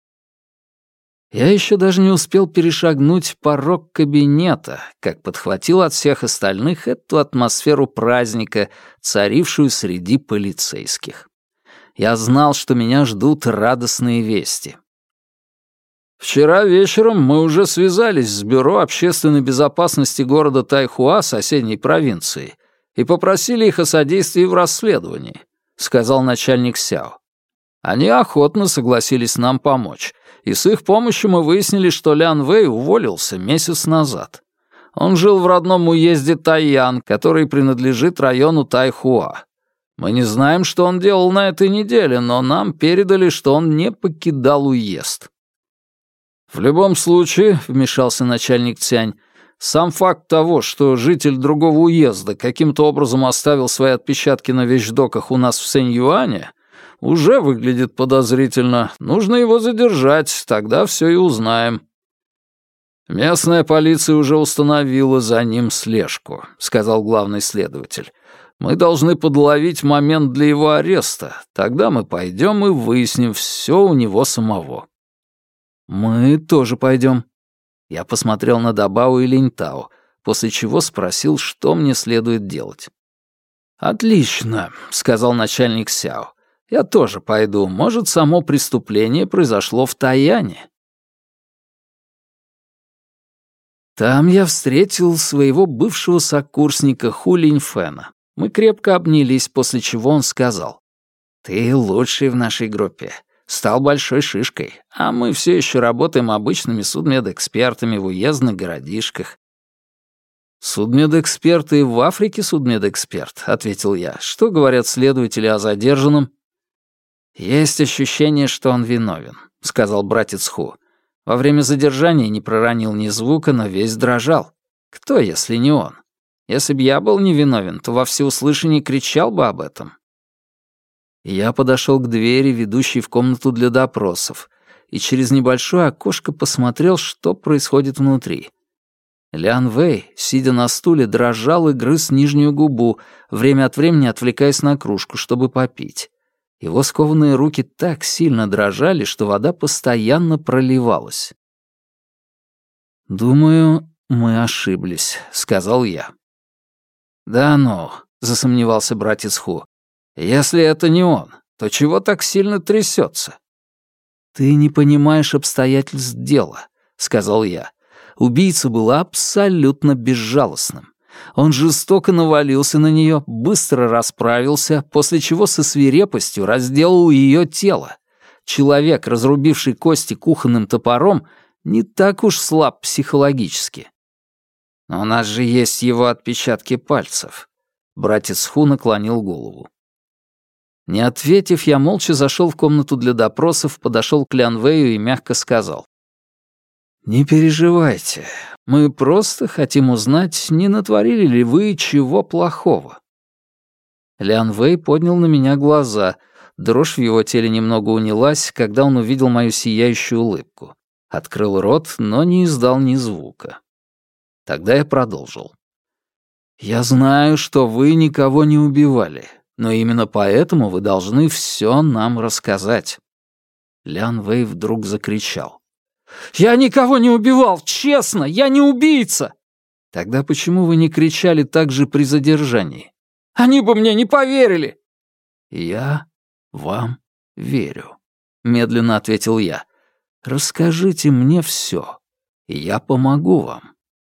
Я еще даже не успел перешагнуть порог кабинета, как подхватил от всех остальных эту атмосферу праздника, царившую среди полицейских. Я знал, что меня ждут радостные вести. Вчера вечером мы уже связались с Бюро общественной безопасности города Тайхуа, соседней провинции, и попросили их о содействии в расследовании, сказал начальник Сяо. Они охотно согласились нам помочь, и с их помощью мы выяснили, что Лян Вэй уволился месяц назад. Он жил в родном уезде Тайян, который принадлежит району Тайхуа. Мы не знаем, что он делал на этой неделе, но нам передали, что он не покидал уезд. В любом случае, вмешался начальник Цянь, сам факт того, что житель другого уезда каким-то образом оставил свои отпечатки на вещдоках у нас в Сэнь-Юане, уже выглядит подозрительно. Нужно его задержать, тогда все и узнаем. Местная полиция уже установила за ним слежку, сказал главный следователь. Мы должны подловить момент для его ареста. Тогда мы пойдем и выясним все у него самого. Мы тоже пойдем. Я посмотрел на Дабао и Линтао, после чего спросил, что мне следует делать. «Отлично», — сказал начальник Сяо. «Я тоже пойду. Может, само преступление произошло в Тайяне?» Там я встретил своего бывшего сокурсника Ху Линьфэна. Мы крепко обнялись, после чего он сказал: «Ты лучший в нашей группе. Стал большой шишкой, а мы все еще работаем обычными судмедэкспертами в уездных городишках». «Судмедэксперты в Африке судмедэксперт», — ответил я. «Что говорят следователи о задержанном?» «Есть ощущение, что он виновен», — сказал братец Ху. «Во время задержания не проронил ни звука, но весь дрожал. Кто, если не он? Если б я был невиновен, то во всеуслышание кричал бы об этом». Я подошел к двери, ведущей в комнату для допросов, и через небольшое окошко посмотрел, что происходит внутри. Лян Вэй, сидя на стуле, дрожал и грыз нижнюю губу, время от времени отвлекаясь на кружку, чтобы попить. Его скованные руки так сильно дрожали, что вода постоянно проливалась. «Думаю, мы ошиблись», — сказал я. «Да ну», — засомневался братец Ху. «Если это не он, то чего так сильно трясется?» «Ты не понимаешь обстоятельств дела», — сказал я. Убийца был абсолютно безжалостным. Он жестоко навалился на нее, быстро расправился, после чего со свирепостью разделал ее тело. Человек, разрубивший кости кухонным топором, не так уж слаб психологически. «Но у нас же есть его отпечатки пальцев». Братец Ху наклонил голову. Не ответив, я молча зашел в комнату для допросов, подошел к Лян Вэю и мягко сказал: «Не переживайте, мы просто хотим узнать, не натворили ли вы чего плохого». Лян Вэй поднял на меня глаза, дрожь в его теле немного унялась, когда он увидел мою сияющую улыбку. Открыл рот, но не издал ни звука. Тогда я продолжил. «Я знаю, что вы никого не убивали, но именно поэтому вы должны все нам рассказать». Лян Вэй вдруг закричал: «Я никого не убивал, честно, я не убийца!» «Тогда почему вы не кричали так же при задержании?» «Они бы мне не поверили!» «Я вам верю», — медленно ответил я. «Расскажите мне все, и я помогу вам».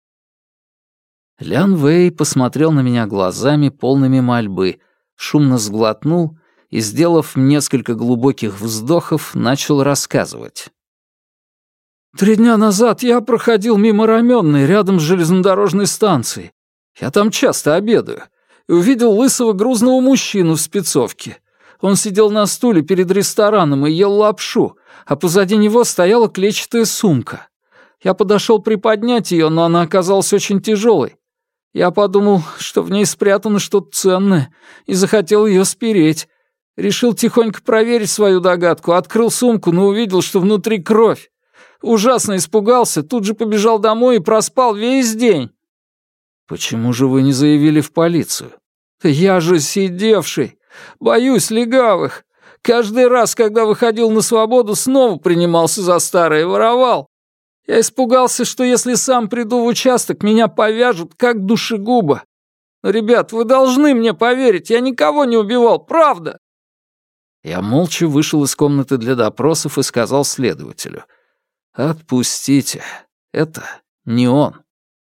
Лян Вэй посмотрел на меня глазами, полными мольбы, шумно сглотнул и, сделав несколько глубоких вздохов, начал рассказывать. «Три дня назад я проходил мимо Раменной, рядом с железнодорожной станцией. Я там часто обедаю. И увидел лысого грузного мужчину в спецовке. Он сидел на стуле перед рестораном и ел лапшу, а позади него стояла клетчатая сумка. Я подошел приподнять ее, но она оказалась очень тяжелой. Я подумал, что в ней спрятано что-то ценное, и захотел ее спереть. Решил тихонько проверить свою догадку, открыл сумку, но увидел, что внутри кровь. Ужасно испугался, тут же побежал домой и проспал весь день». «Почему же вы не заявили в полицию?» «Я же сидевший. Боюсь легавых. Каждый раз, когда выходил на свободу, снова принимался за старое и воровал. Я испугался, что если сам приду в участок, меня повяжут, как душегуба. Но, ребят, вы должны мне поверить, я никого не убивал, правда!» Я молча вышел из комнаты для допросов и сказал следователю: «Отпустите, это не он».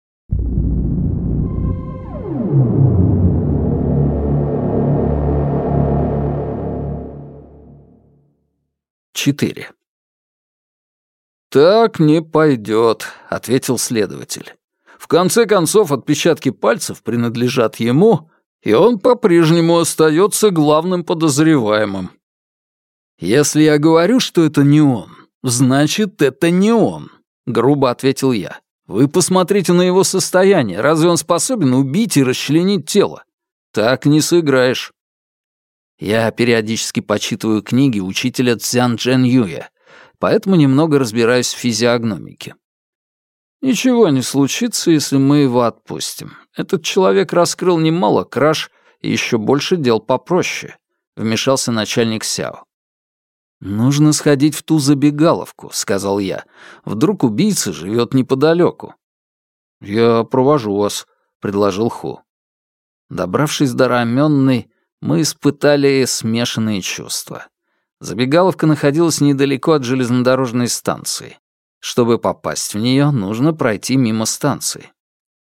Четыре. «Так не пойдет», — ответил следователь. «В конце концов, отпечатки пальцев принадлежат ему, и он по-прежнему остается главным подозреваемым». «Если я говорю, что это не он, значит, это не он», — грубо ответил я. «Вы посмотрите на его состояние. Разве он способен убить и расчленить тело? Так не сыграешь». Я периодически почитываю книги учителя Цзян Джен Юя, поэтому немного разбираюсь в физиогномике. «Ничего не случится, если мы его отпустим. Этот человек раскрыл немало краж и еще больше дел попроще», — вмешался начальник Сяо. «Нужно сходить в ту забегаловку», — сказал я. «Вдруг убийца живет неподалеку». «Я провожу вас», — предложил Ху. Добравшись до Раменной, мы испытали смешанные чувства. Забегаловка находилась недалеко от железнодорожной станции. Чтобы попасть в нее, нужно пройти мимо станции.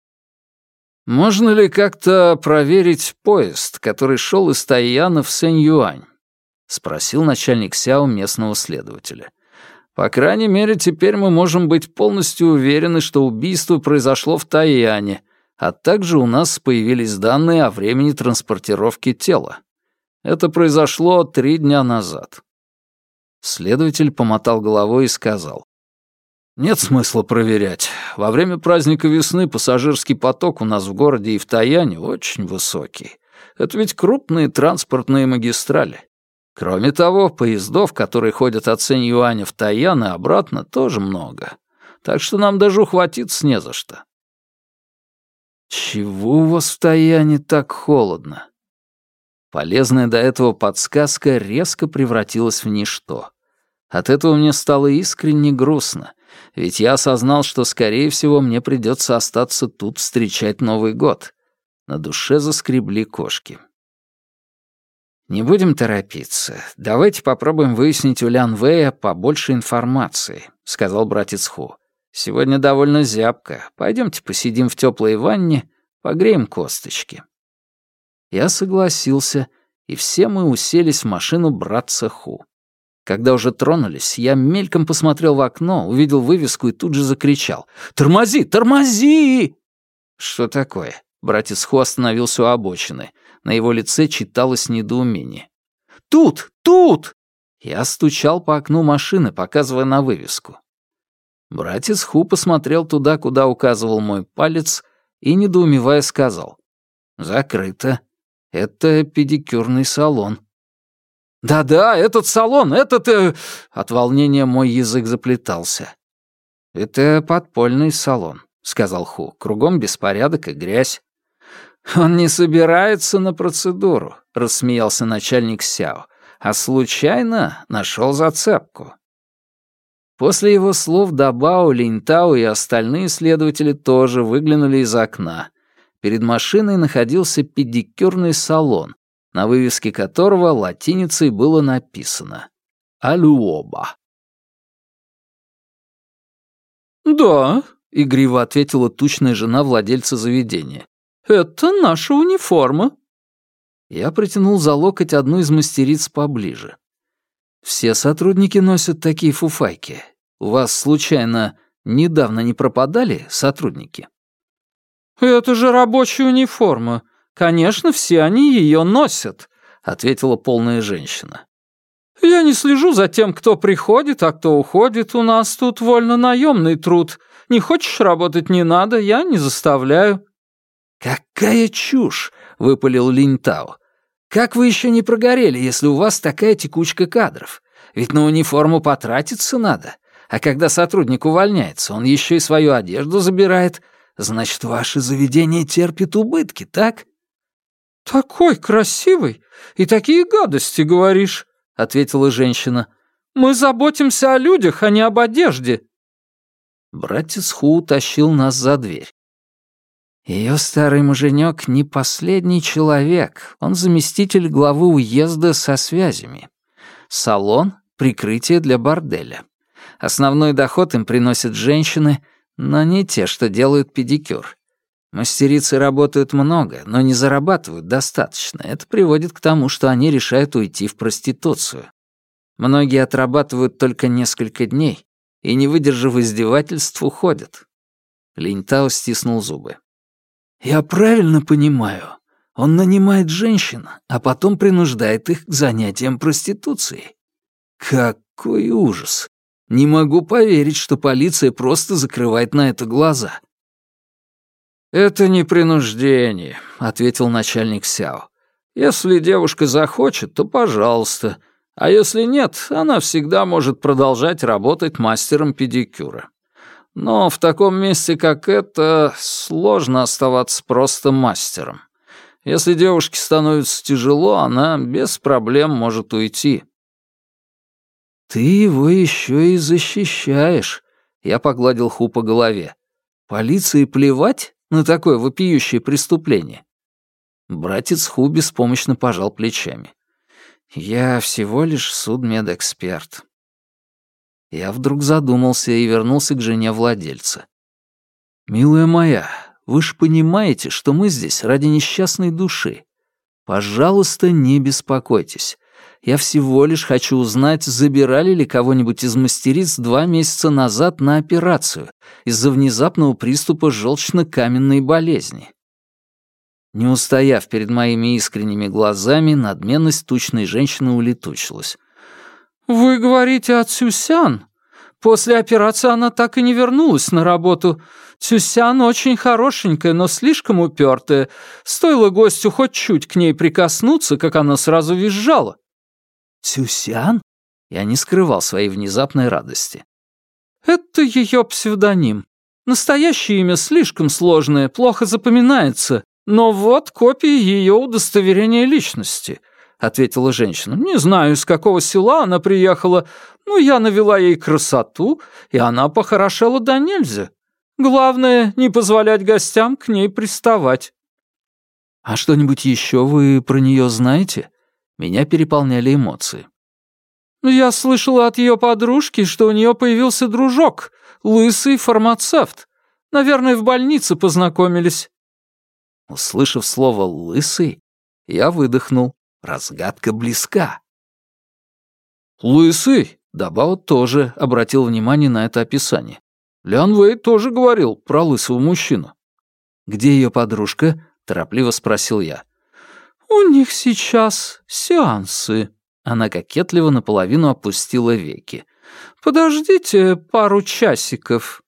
«Можно ли как-то проверить поезд, который шел из Тайяна в Сэнь-Юань?» — спросил начальник Сяо местного следователя. «По крайней мере, теперь мы можем быть полностью уверены, что убийство произошло в Тайяне, а также у нас появились данные о времени транспортировки тела. Это произошло три дня назад». Следователь помотал головой и сказал: «Нет смысла проверять. Во время праздника весны пассажирский поток у нас в городе и в Тайяне очень высокий. Это ведь крупные транспортные магистрали. Кроме того, поездов, которые ходят от Сэнь-Юаня в Тайян и обратно, тоже много. Так что нам даже ухватиться не за что». «Чего у вас в Тайяне так холодно?» Полезная до этого подсказка резко превратилась в ничто. От этого мне стало искренне грустно, ведь я осознал, что, скорее всего, мне придется остаться тут встречать Новый год. На душе заскребли кошки. «Не будем торопиться. Давайте попробуем выяснить у Лян Вэя побольше информации», — сказал братец Ху. «Сегодня довольно зябко. Пойдемте посидим в теплой ванне, погреем косточки». Я согласился, и все мы уселись в машину братца Ху. Когда уже тронулись, я мельком посмотрел в окно, увидел вывеску и тут же закричал: «Тормози! Тормози!» «Что такое?» Братец Ху остановился у обочины. На его лице читалось недоумение. «Тут! Тут!» Я стучал по окну машины, показывая на вывеску. Братец Ху посмотрел туда, куда указывал мой палец, и, недоумевая, сказал: «Закрыто. Это педикюрный салон». «Да-да, этот салон, этот...» э... От волнения мой язык заплетался. «Это подпольный салон», — сказал Ху. «Кругом беспорядок и грязь». «Он не собирается на процедуру», — рассмеялся начальник Сяо, «а случайно нашел зацепку». После его слов Дабао, Линьтао и остальные следователи тоже выглянули из окна. Перед машиной находился педикюрный салон, на вывеске которого латиницей было написано «Алюоба». «Да», — игриво ответила тучная жена владельца заведения, «это наша униформа». Я притянул за локоть одну из мастериц поближе. «Все сотрудники носят такие фуфайки. У вас, случайно, недавно не пропадали сотрудники?» «Это же рабочая униформа. Конечно, все они ее носят», — ответила полная женщина. «Я не слежу за тем, кто приходит, а кто уходит. У нас тут вольно-наемный труд. Не хочешь работать — не надо, я не заставляю». «Какая чушь!» — выпалил Линьтао. «Как вы еще не прогорели, если у вас такая текучка кадров? Ведь на униформу потратиться надо. А когда сотрудник увольняется, он еще и свою одежду забирает. Значит, ваше заведение терпит убытки, так?» «Такой красивый и такие гадости говоришь», — ответила женщина. «Мы заботимся о людях, а не об одежде». Братец Ху утащил нас за дверь. Ее старый муженек не последний человек, он заместитель главы уезда со связями. Салон — прикрытие для борделя. Основной доход им приносят женщины, но не те, что делают педикюр. Мастерицы работают много, но не зарабатывают достаточно. Это приводит к тому, что они решают уйти в проституцию. Многие отрабатывают только несколько дней и, не выдержав издевательств, уходят. Линьтао стиснул зубы. «Я правильно понимаю, он нанимает женщин, а потом принуждает их к занятиям проституцией? Какой ужас! Не могу поверить, что полиция просто закрывает на это глаза». «Это не принуждение», — ответил начальник Сяо. «Если девушка захочет, то пожалуйста, а если нет, она всегда может продолжать работать мастером педикюра. Но в таком месте, как это, сложно оставаться просто мастером. Если девушке становится тяжело, она без проблем может уйти». «Ты его еще и защищаешь», — я погладил Ху по голове. «Полиции плевать на такое вопиющее преступление?» Братец Ху беспомощно пожал плечами. «Я всего лишь судмедэксперт». Я вдруг задумался и вернулся к жене владельца. «Милая моя, вы ж понимаете, что мы здесь ради несчастной души. Пожалуйста, не беспокойтесь. Я всего лишь хочу узнать, забирали ли кого-нибудь из мастериц два месяца назад на операцию из-за внезапного приступа желчно-каменной болезни». Не устояв перед моими искренними глазами, надменность тучной женщины улетучилась. «Вы говорите о Цюсян? После операции она так и не вернулась на работу. Цюсян очень хорошенькая, но слишком упертая. Стоило гостю хоть чуть к ней прикоснуться, как она сразу визжала». «Цюсян?» Я не скрывал своей внезапной радости. «Это ее псевдоним. Настоящее имя слишком сложное, плохо запоминается. Но вот копия ее удостоверения личности», — ответила женщина. «Не знаю, из какого села она приехала, но я навела ей красоту, и она похорошела до нельзя. Главное, не позволять гостям к ней приставать». «А что-нибудь еще вы про нее знаете?» Меня переполняли эмоции. «Я слышала от ее подружки, что у нее появился дружок, лысый фармацевт. Наверное, в больнице познакомились». Услышав слово «лысый», я выдохнул. Разгадка близка. «Лысый», — Дабао тоже обратил внимание на это описание. «Лян Вэй тоже говорил про лысого мужчину». «Где ее подружка?» — торопливо спросил я. «У них сейчас сеансы». Она кокетливо наполовину опустила веки. «Подождите пару часиков».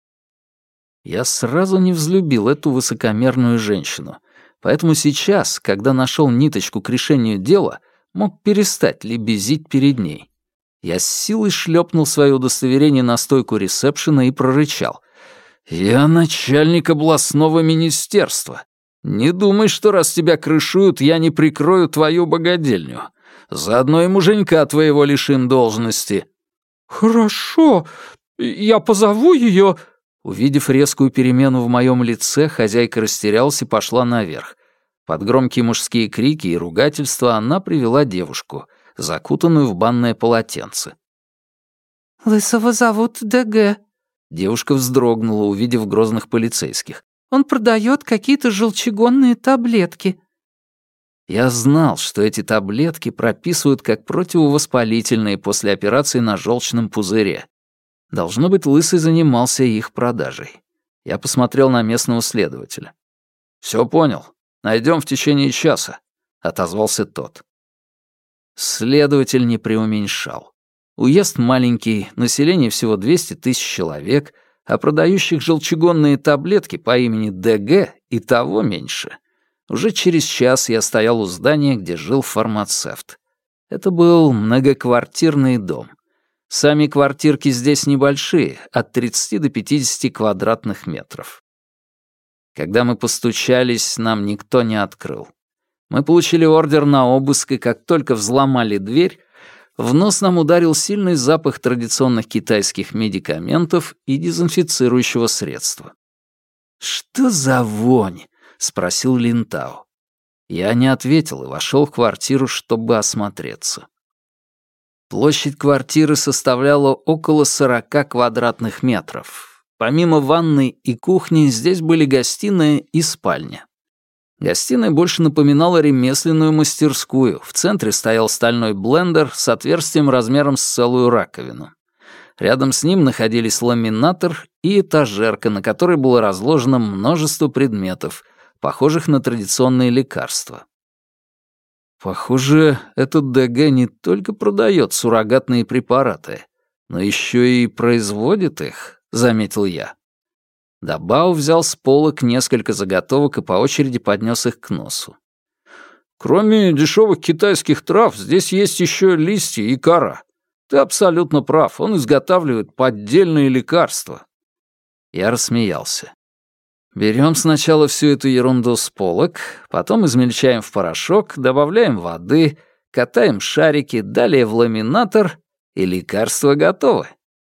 Я сразу не взлюбил эту высокомерную женщину, поэтому сейчас, когда нашел ниточку к решению дела, мог перестать лебезить перед ней. Я с силой шлепнул свое удостоверение на стойку ресепшена и прорычал. «Я начальник областного министерства. Не думай, что раз тебя крышуют, я не прикрою твою богадельню. Заодно и муженька твоего лишим должности». «Хорошо, я позову ее...» Увидев резкую перемену в моем лице, хозяйка растерялась и пошла наверх. Под громкие мужские крики и ругательства она привела девушку, закутанную в банное полотенце. «Лысого зовут ДГ». Девушка вздрогнула, увидев грозных полицейских. «Он продает какие-то желчегонные таблетки». Я знал, что эти таблетки прописывают как противовоспалительные после операции на желчном пузыре. Должно быть, Лысый занимался их продажей. Я посмотрел на местного следователя. «Все понял. Найдем в течение часа», — отозвался тот. Следователь не преуменьшал. Уезд маленький, население всего двести тысяч человек, а продающих желчегонные таблетки по имени ДГ и того меньше. Уже через час я стоял у здания, где жил фармацевт. Это был многоквартирный дом. Сами квартирки здесь небольшие, от тридцати до пятидесяти квадратных метров. Когда мы постучались, нам никто не открыл. Мы получили ордер на обыск, и как только взломали дверь, в нос нам ударил сильный запах традиционных китайских медикаментов и дезинфицирующего средства. «Что за вонь?» — спросил Линтао. Я не ответил и вошел в квартиру, чтобы осмотреться. Площадь квартиры составляла около сорока квадратных метров. Помимо ванной и кухни, здесь были гостиная и спальня. Гостиная больше напоминала ремесленную мастерскую. В центре стоял стальной блендер с отверстием размером с целую раковину. Рядом с ним находились ламинатор и этажерка, на которой было разложено множество предметов, похожих на традиционные лекарства. Похоже, этот ДГ не только продает суррогатные препараты, но еще и производит их, заметил я. Дабао взял с полок несколько заготовок и по очереди поднес их к носу. Кроме дешевых китайских трав, здесь есть еще листья и кора. Ты абсолютно прав, он изготавливает поддельные лекарства. Я рассмеялся. Берем сначала всю эту ерунду с полок, потом измельчаем в порошок, добавляем воды, катаем шарики, далее в ламинатор, и лекарства готовы.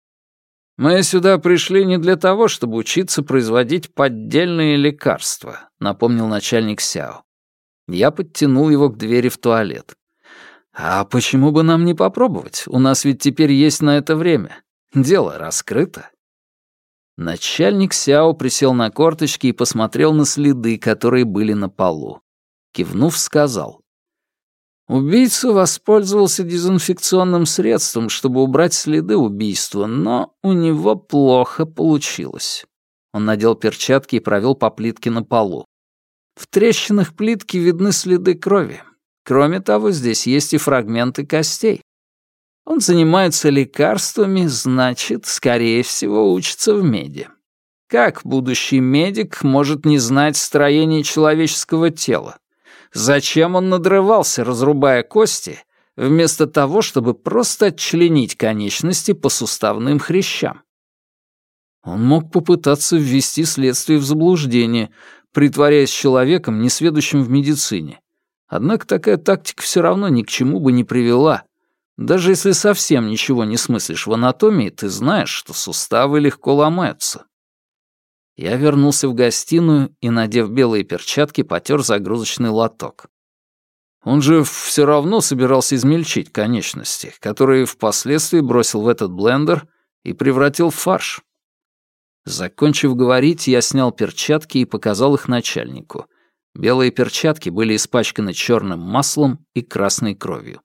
Мы сюда пришли не для того, чтобы учиться производить поддельные лекарства, напомнил начальник Сяо. Я подтянул его к двери в туалет. А почему бы нам не попробовать? У нас ведь теперь есть на это время. дело раскрыто. Начальник Сяо присел на корточки и посмотрел на следы, которые были на полу. Кивнув, сказал: «Убийца воспользовался дезинфекционным средством, чтобы убрать следы убийства, но у него плохо получилось». Он надел перчатки и провел по плитке на полу. «В трещинах плитки видны следы крови. Кроме того, здесь есть и фрагменты костей. Он занимается лекарствами, значит, скорее всего, учится в меди. Как будущий медик может не знать строение человеческого тела? Зачем он надрывался, разрубая кости, вместо того, чтобы просто отчленить конечности по суставным хрящам? Он мог попытаться ввести следствие в заблуждение, притворяясь человеком, несведущим в медицине. Однако такая тактика все равно ни к чему бы не привела. Даже если совсем ничего не смыслишь в анатомии, ты знаешь, что суставы легко ломаются. Я вернулся в гостиную и, надев белые перчатки, потер загрузочный лоток. Он же все равно собирался измельчить конечности, которые впоследствии бросил в этот блендер и превратил в фарш. Закончив говорить, я снял перчатки и показал их начальнику. Белые перчатки были испачканы черным маслом и красной кровью.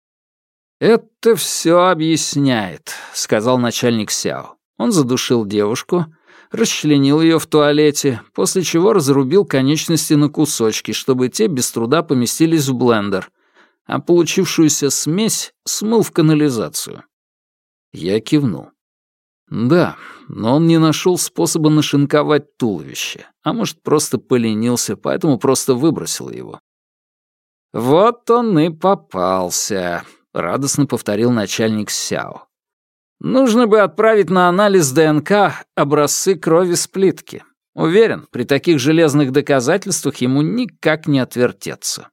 «Это все объясняет», — сказал начальник Сяо. Он задушил девушку, расчленил ее в туалете, после чего разрубил конечности на кусочки, чтобы те без труда поместились в блендер, а получившуюся смесь смыл в канализацию. Я кивнул. Да, но он не нашел способа нашинковать туловище, а может, просто поленился, поэтому просто выбросил его. «Вот он и попался», — радостно повторил начальник Сяо. «Нужно бы отправить на анализ ДНК образцы крови с плитки. Уверен, при таких железных доказательствах ему никак не отвертеться».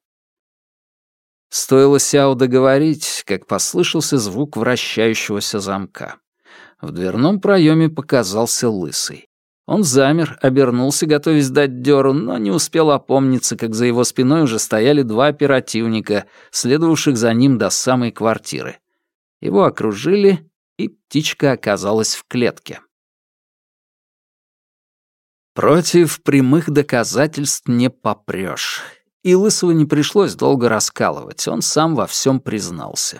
Стоило Сяо договорить, как послышался звук вращающегося замка. В дверном проеме показался Лысый. Он замер, обернулся, готовясь дать дёру, но не успел опомниться, как за его спиной уже стояли два оперативника, следовавших за ним до самой квартиры. Его окружили, и птичка оказалась в клетке. Против прямых доказательств не попрёшь. И Лысого не пришлось долго раскалывать, он сам во всем признался.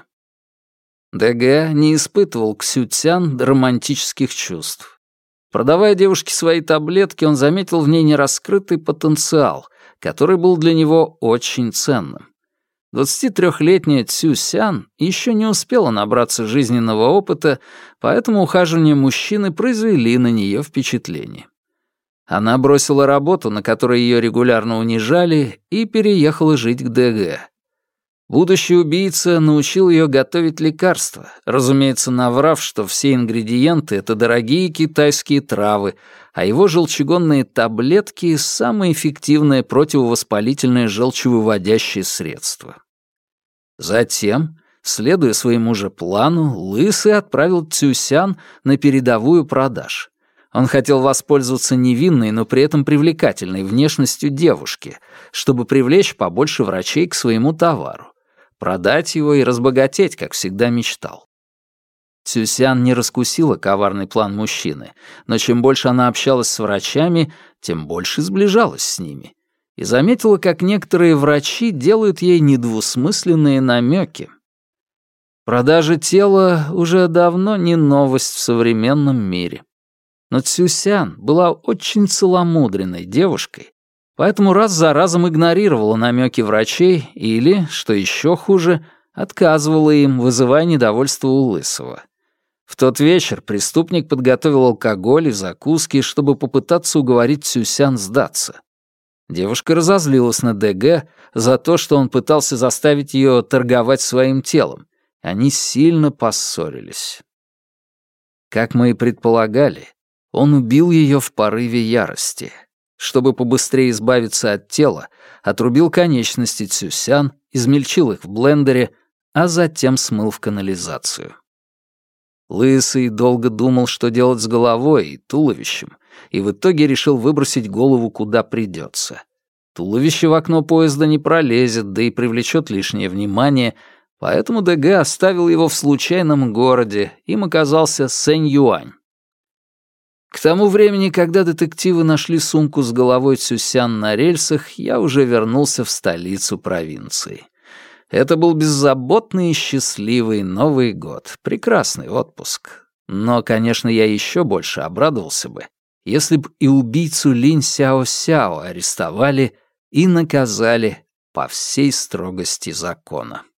ДГ не испытывал к Сюцян романтических чувств. Продавая девушке свои таблетки, он заметил в ней нераскрытый потенциал, который был для него очень ценным. двадцатитрёхлетняя Цюсян еще не успела набраться жизненного опыта, поэтому ухаживания мужчины произвели на нее впечатление. Она бросила работу, на которой ее регулярно унижали, и переехала жить к ДГ. Будущий убийца научил ее готовить лекарства, разумеется, наврав, что все ингредиенты — это дорогие китайские травы, а его желчегонные таблетки — самое эффективное противовоспалительное желчевыводящее средство. Затем, следуя своему же плану, Лысый отправил Цюсян на передовую продаж. Он хотел воспользоваться невинной, но при этом привлекательной внешностью девушки, чтобы привлечь побольше врачей к своему товару, продать его и разбогатеть, как всегда мечтал. Цюсян не раскусила коварный план мужчины, но чем больше она общалась с врачами, тем больше сближалась с ними, и заметила, как некоторые врачи делают ей недвусмысленные намеки. Продажа тела уже давно не новость в современном мире. Но Цюсян была очень целомудренной девушкой, поэтому раз за разом игнорировала намеки врачей или, что еще хуже, отказывала им, вызывая недовольство у Лысого. В тот вечер преступник подготовил алкоголь и закуски, чтобы попытаться уговорить Цюсян сдаться. Девушка разозлилась на ДГ за то, что он пытался заставить ее торговать своим телом. Они сильно поссорились. Как мы и предполагали, он убил ее в порыве ярости. Чтобы побыстрее избавиться от тела, отрубил конечности Цюсян, измельчил их в блендере, а затем смыл в канализацию. Лысый долго думал, что делать с головой и туловищем, и в итоге решил выбросить голову куда придется. Туловище в окно поезда не пролезет, да и привлечет лишнее внимание, Поэтому ДГ оставил его в случайном городе, им оказался Сэнь-Юань. К тому времени, когда детективы нашли сумку с головой Цюсян на рельсах, я уже вернулся в столицу провинции. Это был беззаботный и счастливый Новый год, прекрасный отпуск. Но, конечно, я еще больше обрадовался бы, если бы и убийцу Линь Сяо-Сяо арестовали и наказали по всей строгости закона.